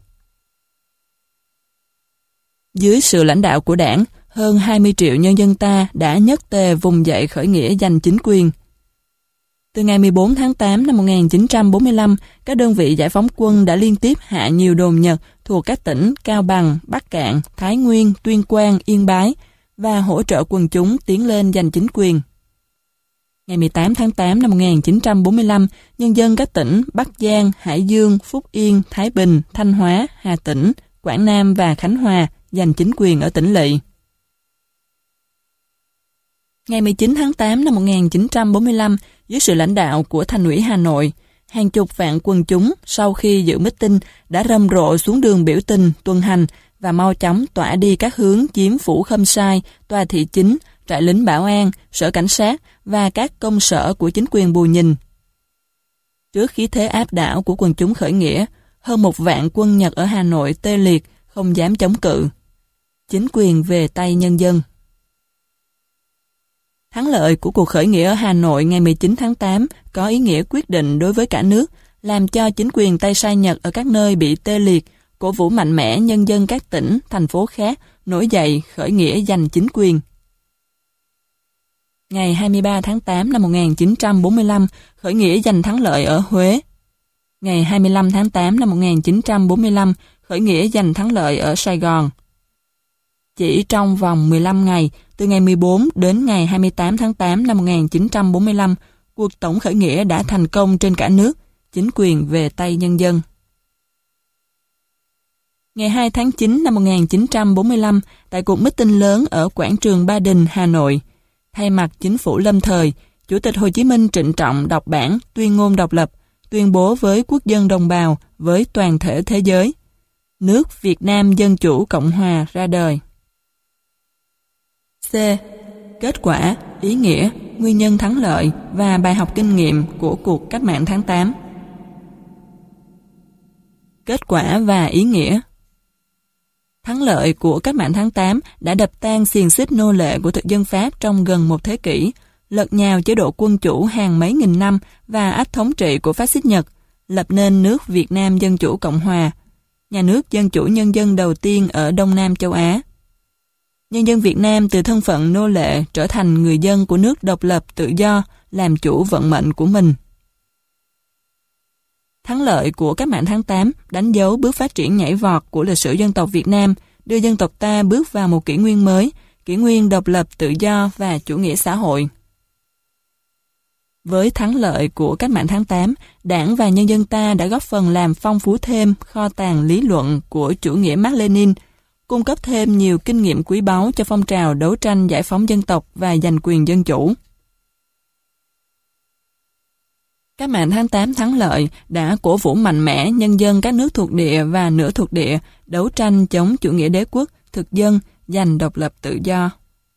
Dưới sự lãnh đạo của Đảng, hơn 20 triệu nhân dân ta đã nhất tề vùng dậy khởi nghĩa giành chính quyền. Từ ngày 14 tháng 8 năm 1945, các đơn vị giải phóng quân đã liên tiếp hạ nhiều đồn Nhật thuộc các tỉnh Cao Bằng, Bắc Kạn, Thái Nguyên, Tuyên Quang, Yên Bái và hỗ trợ quần chúng tiến lên giành chính quyền. Ngày 18 tháng 8 năm 1945, nhân dân các tỉnh Bắc Giang, Hải Dương, Phúc Yên, Thái Bình, Thanh Hóa, Hà Tĩnh, Quảng Nam và Khánh Hòa giành chính quyền ở tỉnh lỵ. Ngày 19 tháng 8 năm 1945, dưới sự lãnh đạo của Thành ủy Hà Nội, hàng chục vạn quần chúng sau khi dự meeting đã rầm rộ xuống đường biểu tình, tuần hành và mau chóng tỏa đi các hướng chiếm phủ Khâm Sai, tòa thị chính, trại lính bảo an, sở cảnh sát và các công sở của chính quyền Bù Nhìn. Trước khí thế áp đảo của quần chúng khởi nghĩa, hơn 1 vạn quân Nhật ở Hà Nội tê liệt, không dám chống cự. Chính quyền về tay nhân dân. Thắng lợi của cuộc khởi nghĩa ở Hà Nội ngày 19 tháng 8 có ý nghĩa quyết định đối với cả nước, làm cho chính quyền tay sai Nhật ở các nơi bị tê liệt, cổ vũ mạnh mẽ nhân dân các tỉnh, thành phố khác nổi dậy khởi nghĩa giành chính quyền. Ngày 23 tháng 8 năm 1945, khởi nghĩa giành thắng lợi ở Huế. Ngày 25 tháng 8 năm 1945, khởi nghĩa giành thắng lợi ở Sài Gòn. Chỉ trong vòng 15 ngày, từ ngày 14 đến ngày 28 tháng 8 năm 1945, cuộc tổng khởi nghĩa đã thành công trên cả nước, chính quyền về tay nhân dân. Ngày 2 tháng 9 năm 1945, tại cuộc meeting lớn ở quảng trường Ba Đình, Hà Nội, thay mặt chính phủ lâm thời, Chủ tịch Hồ Chí Minh trịnh trọng đọc bản tuyên ngôn độc lập, tuyên bố với quốc dân đồng bào, với toàn thể thế giới. Nước Việt Nam Dân Chủ Cộng Hòa ra đời. C. Kết quả, ý nghĩa, nguyên nhân thắng lợi và bài học kinh nghiệm của cuộc cách mạng tháng 8. Kết quả và ý nghĩa. Thắng lợi của cách mạng tháng 8 đã đập tan xiềng xích nô lệ của thực dân Pháp trong gần một thế kỷ, lật nhào chế độ quân chủ hàng mấy nghìn năm và ách thống trị của phát xít Nhật, lập nên nước Việt Nam Dân Chủ Cộng Hòa, nhà nước dân chủ nhân dân đầu tiên ở Đông Nam châu Á. Nhân dân Việt Nam từ thân phận nô lệ trở thành người dân của nước độc lập tự do, làm chủ vận mệnh của mình. Thắng lợi của cách mạng tháng 8 đánh dấu bước phát triển nhảy vọt của lịch sử dân tộc Việt Nam, đưa dân tộc ta bước vào một kỷ nguyên mới, kỷ nguyên độc lập, tự do và chủ nghĩa xã hội. Với thắng lợi của cách mạng tháng 8, Đảng và nhân dân ta đã góp phần làm phong phú thêm kho tàng lý luận của chủ nghĩa Mác Lênin, cung cấp thêm nhiều kinh nghiệm quý báu cho phong trào đấu tranh giải phóng dân tộc và giành quyền dân chủ. Cách mạng tháng 8 thắng lợi đã cổ vũ mạnh mẽ nhân dân các nước thuộc địa và nửa thuộc địa đấu tranh chống chủ nghĩa đế quốc, thực dân, giành độc lập tự do.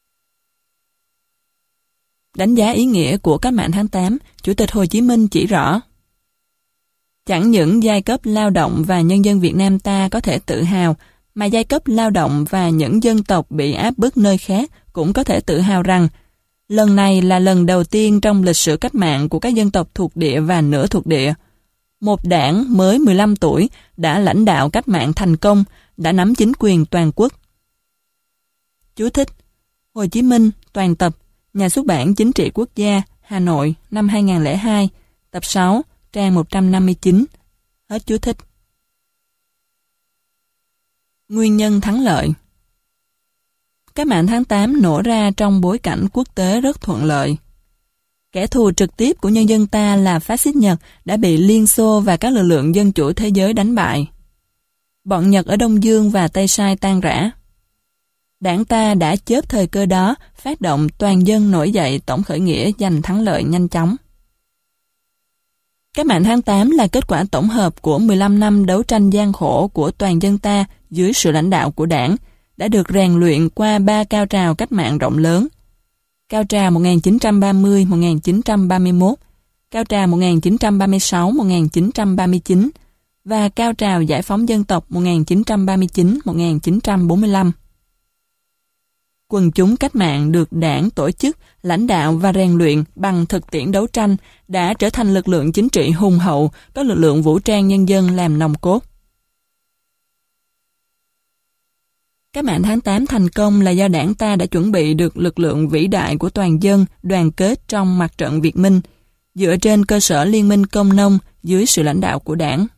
Đánh giá ý nghĩa của cách mạng tháng 8, Chủ tịch Hồ Chí Minh chỉ rõ: chẳng những giai cấp lao động và nhân dân Việt Nam ta có thể tự hào, mà giai cấp lao động và những dân tộc bị áp bức nơi khác cũng có thể tự hào rằng lần này là lần đầu tiên trong lịch sử cách mạng của các dân tộc thuộc địa và nửa thuộc địa, một đảng mới 15 tuổi đã lãnh đạo cách mạng thành công, đã nắm chính quyền toàn quốc. Chú thích: Hồ Chí Minh, toàn tập, Nhà xuất bản Chính trị Quốc gia, Hà Nội, năm 2002, tập 6, trang 159. Hết chú thích. Nguyên nhân thắng lợi. Cách mạng tháng 8 nổ ra trong bối cảnh quốc tế rất thuận lợi. Kẻ thù trực tiếp của nhân dân ta là phát xít Nhật đã bị Liên Xô và các lực lượng dân chủ thế giới đánh bại. Bọn Nhật ở Đông Dương và Tây Sai tan rã. Đảng ta đã chớp thời cơ đó phát động toàn dân nổi dậy tổng khởi nghĩa giành thắng lợi nhanh chóng. Cách mạng tháng 8 là kết quả tổng hợp của 15 năm đấu tranh gian khổ của toàn dân ta dưới sự lãnh đạo của Đảng, đã được rèn luyện qua 3 cao trào cách mạng rộng lớn. Cao trào 1930-1931, cao trào 1936-1939 và cao trào giải phóng dân tộc 1939-1945. Quần chúng cách mạng được Đảng tổ chức, lãnh đạo và rèn luyện bằng thực tiễn đấu tranh đã trở thành lực lượng chính trị hùng hậu, có lực lượng vũ trang nhân dân làm nòng cốt. Cách mạng tháng 8 thành công là do Đảng ta đã chuẩn bị được lực lượng vĩ đại của toàn dân đoàn kết trong mặt trận Việt Minh, dựa trên cơ sở liên minh công nông dưới sự lãnh đạo của Đảng.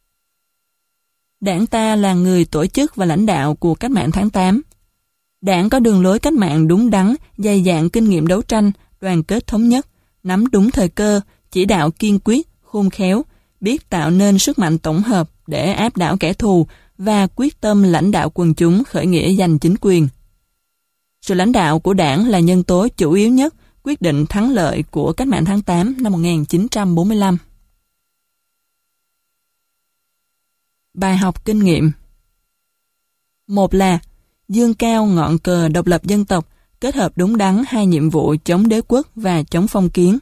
Đảng ta là người tổ chức và lãnh đạo của cách mạng tháng 8. Đảng có đường lối cách mạng đúng đắn, dày dạn kinh nghiệm đấu tranh, đoàn kết thống nhất, nắm đúng thời cơ, chỉ đạo kiên quyết, khôn khéo, biết tạo nên sức mạnh tổng hợp để áp đảo kẻ thù và quyết tâm lãnh đạo quần chúng khởi nghĩa giành chính quyền. Sự lãnh đạo của Đảng là nhân tố chủ yếu nhất quyết định thắng lợi của cách mạng tháng 8 năm 1945. Bài học kinh nghiệm. Một là dương cao ngọn cờ độc lập dân tộc, kết hợp đúng đắn hai nhiệm vụ chống đế quốc và chống phong kiến.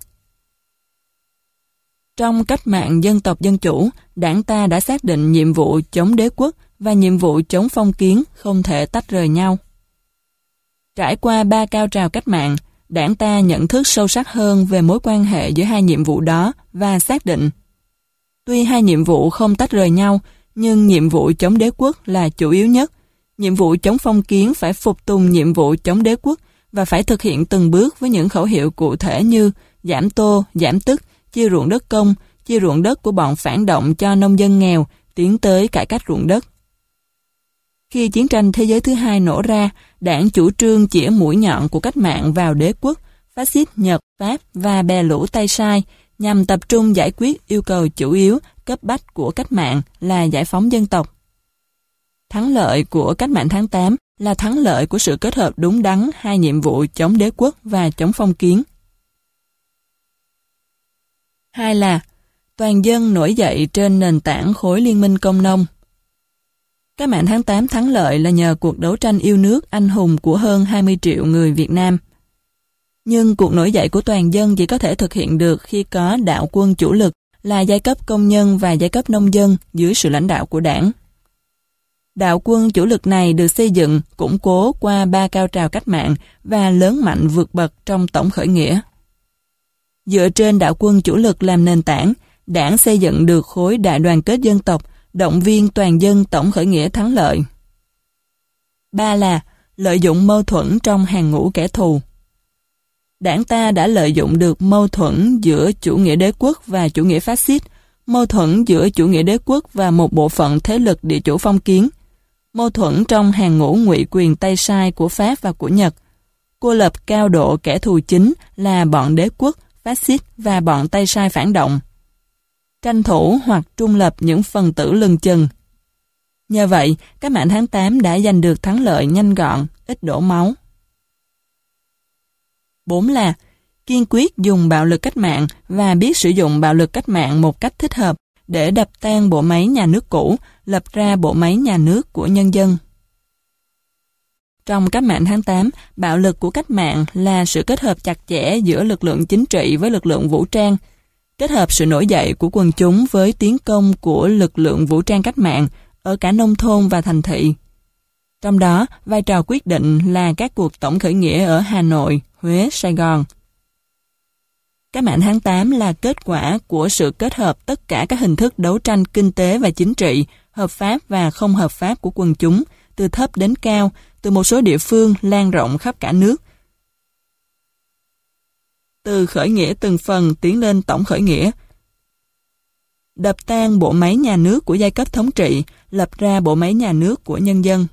Trong cách mạng dân tộc dân chủ, Đảng ta đã xác định nhiệm vụ chống đế quốc và nhiệm vụ chống phong kiến không thể tách rời nhau. Trải qua 3 cao trào cách mạng, Đảng ta nhận thức sâu sắc hơn về mối quan hệ giữa hai nhiệm vụ đó và xác định tuy hai nhiệm vụ không tách rời nhau, nhưng nhiệm vụ chống đế quốc là chủ yếu nhất. Nhiệm vụ chống phong kiến phải phục tùng nhiệm vụ chống đế quốc và phải thực hiện từng bước với những khẩu hiệu cụ thể như giảm tô, giảm tức, chia ruộng đất công, chia ruộng đất của bọn phản động cho nông dân nghèo, tiến tới cải cách ruộng đất. Khi chiến tranh thế giới thứ hai nổ ra, Đảng chủ trương chĩa mũi nhọn của cách mạng vào đế quốc, phát xít Nhật, Pháp và bè lũ Tây Sai nhằm tập trung giải quyết yêu cầu chủ yếu, cấp bách của cách mạng là giải phóng dân tộc. Thắng lợi của cách mạng tháng 8 là thắng lợi của sự kết hợp đúng đắn hai nhiệm vụ chống đế quốc và chống phong kiến. Hai là toàn dân nổi dậy trên nền tảng khối liên minh công nông. Cách mạng tháng 8 thắng lợi là nhờ cuộc đấu tranh yêu nước anh hùng của hơn 20 triệu người Việt Nam. Nhưng cuộc nổi dậy của toàn dân chỉ có thể thực hiện được khi có đạo quân chủ lực là giai cấp công nhân và giai cấp nông dân dưới sự lãnh đạo của Đảng. Đạo quân chủ lực này được xây dựng, củng cố qua 3 cao trào cách mạng và lớn mạnh vượt bậc trong tổng khởi nghĩa. Dựa trên đạo quân chủ lực làm nền tảng, Đảng xây dựng được khối đại đoàn kết dân tộc, động viên toàn dân tổng khởi nghĩa thắng lợi. 3 là lợi dụng mâu thuẫn trong hàng ngũ kẻ thù. Đảng ta đã lợi dụng được mâu thuẫn giữa chủ nghĩa đế quốc và chủ nghĩa phát xít, mâu thuẫn giữa chủ nghĩa đế quốc và một bộ phận thế lực địa chủ phong kiến, mâu thuẫn trong hàng ngũ ngụy quyền Tây Sai của Pháp và của Nhật, cô lập cao độ kẻ thù chính là bọn đế quốc, phát xít và bọn Tây Sai phản động, tranh thủ hoặc trung lập những phần tử lừng chừng. Nhờ vậy, cách mạng tháng 8 đã giành được thắng lợi nhanh gọn, ít đổ máu. 4 là kiên quyết dùng bạo lực cách mạng và biết sử dụng bạo lực cách mạng một cách thích hợp để đập tan bộ máy nhà nước cũ, lập ra bộ máy nhà nước của nhân dân. Trong cách mạng tháng 8, bạo lực của cách mạng là sự kết hợp chặt chẽ giữa lực lượng chính trị với lực lượng vũ trang, kết hợp sự nổi dậy của quần chúng với tiến công của lực lượng vũ trang cách mạng ở cả nông thôn và thành thị. Trong đó, vai trò quyết định là các cuộc tổng khởi nghĩa ở Hà Nội, Huế, Sài Gòn. Cách mạng tháng 8 là kết quả của sự kết hợp tất cả các hình thức đấu tranh kinh tế và chính trị, hợp pháp và không hợp pháp của quần chúng, từ thấp đến cao, từ một số địa phương lan rộng khắp cả nước. Từ khởi nghĩa từng phần tiến lên tổng khởi nghĩa. Đập tan bộ máy nhà nước của giai cấp thống trị, lập ra bộ máy nhà nước của nhân dân.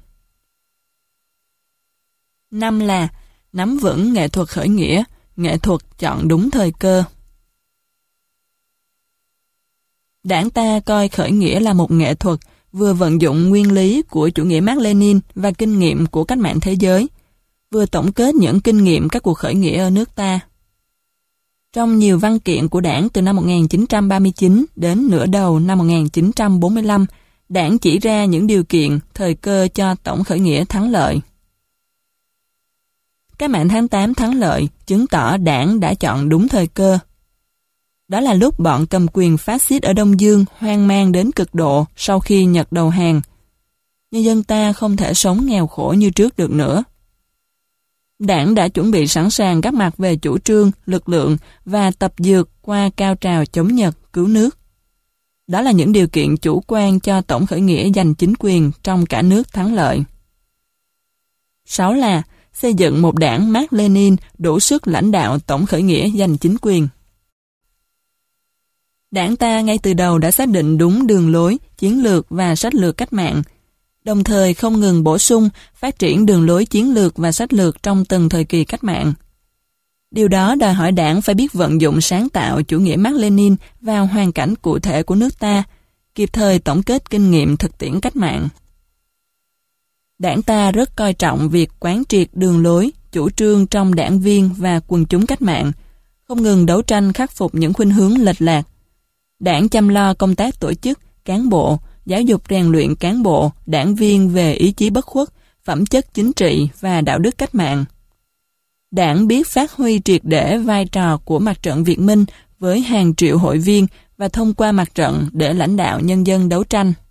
5 là nắm vững nghệ thuật khởi nghĩa, nghệ thuật chọn đúng thời cơ. Đảng ta coi khởi nghĩa là một nghệ thuật, vừa vận dụng nguyên lý của chủ nghĩa Mác Lênin và kinh nghiệm của cách mạng thế giới, vừa tổng kết những kinh nghiệm các cuộc khởi nghĩa ở nước ta. Trong nhiều văn kiện của Đảng từ năm 1939 đến nửa đầu năm 1945, Đảng chỉ ra những điều kiện, thời cơ cho tổng khởi nghĩa thắng lợi. Cách mạng tháng 8 thắng lợi chứng tỏ Đảng đã chọn đúng thời cơ. Đó là lúc bọn cầm quyền phát xít ở Đông Dương hoang mang đến cực độ sau khi Nhật đầu hàng. Nhân dân ta không thể sống nghèo khổ như trước được nữa. Đảng đã chuẩn bị sẵn sàng các mặt về chủ trương, lực lượng và tập dượt qua cao trào chống Nhật, cứu nước. Đó là những điều kiện chủ quan cho tổng khởi nghĩa giành chính quyền trong cả nước thắng lợi. 6 là xây dựng một đảng Mác Lênin đủ sức lãnh đạo tổng khởi nghĩa giành chính quyền. Đảng ta ngay từ đầu đã xác định đúng đường lối, chiến lược và sách lược cách mạng, đồng thời không ngừng bổ sung, phát triển đường lối chiến lược và sách lược trong từng thời kỳ cách mạng. Điều đó đòi hỏi Đảng phải biết vận dụng sáng tạo chủ nghĩa Mác Lênin vào hoàn cảnh cụ thể của nước ta, kịp thời tổng kết kinh nghiệm thực tiễn cách mạng. Đảng ta rất coi trọng việc quán triệt đường lối, chủ trương trong đảng viên và quần chúng cách mạng, không ngừng đấu tranh khắc phục những khuynh hướng lệch lạc. Đảng chăm lo công tác tổ chức, cán bộ, giáo dục rèn luyện cán bộ, đảng viên về ý chí bất khuất, phẩm chất chính trị và đạo đức cách mạng. Đảng biết phát huy triệt để vai trò của mặt trận Việt Minh với hàng triệu hội viên và thông qua mặt trận để lãnh đạo nhân dân đấu tranh.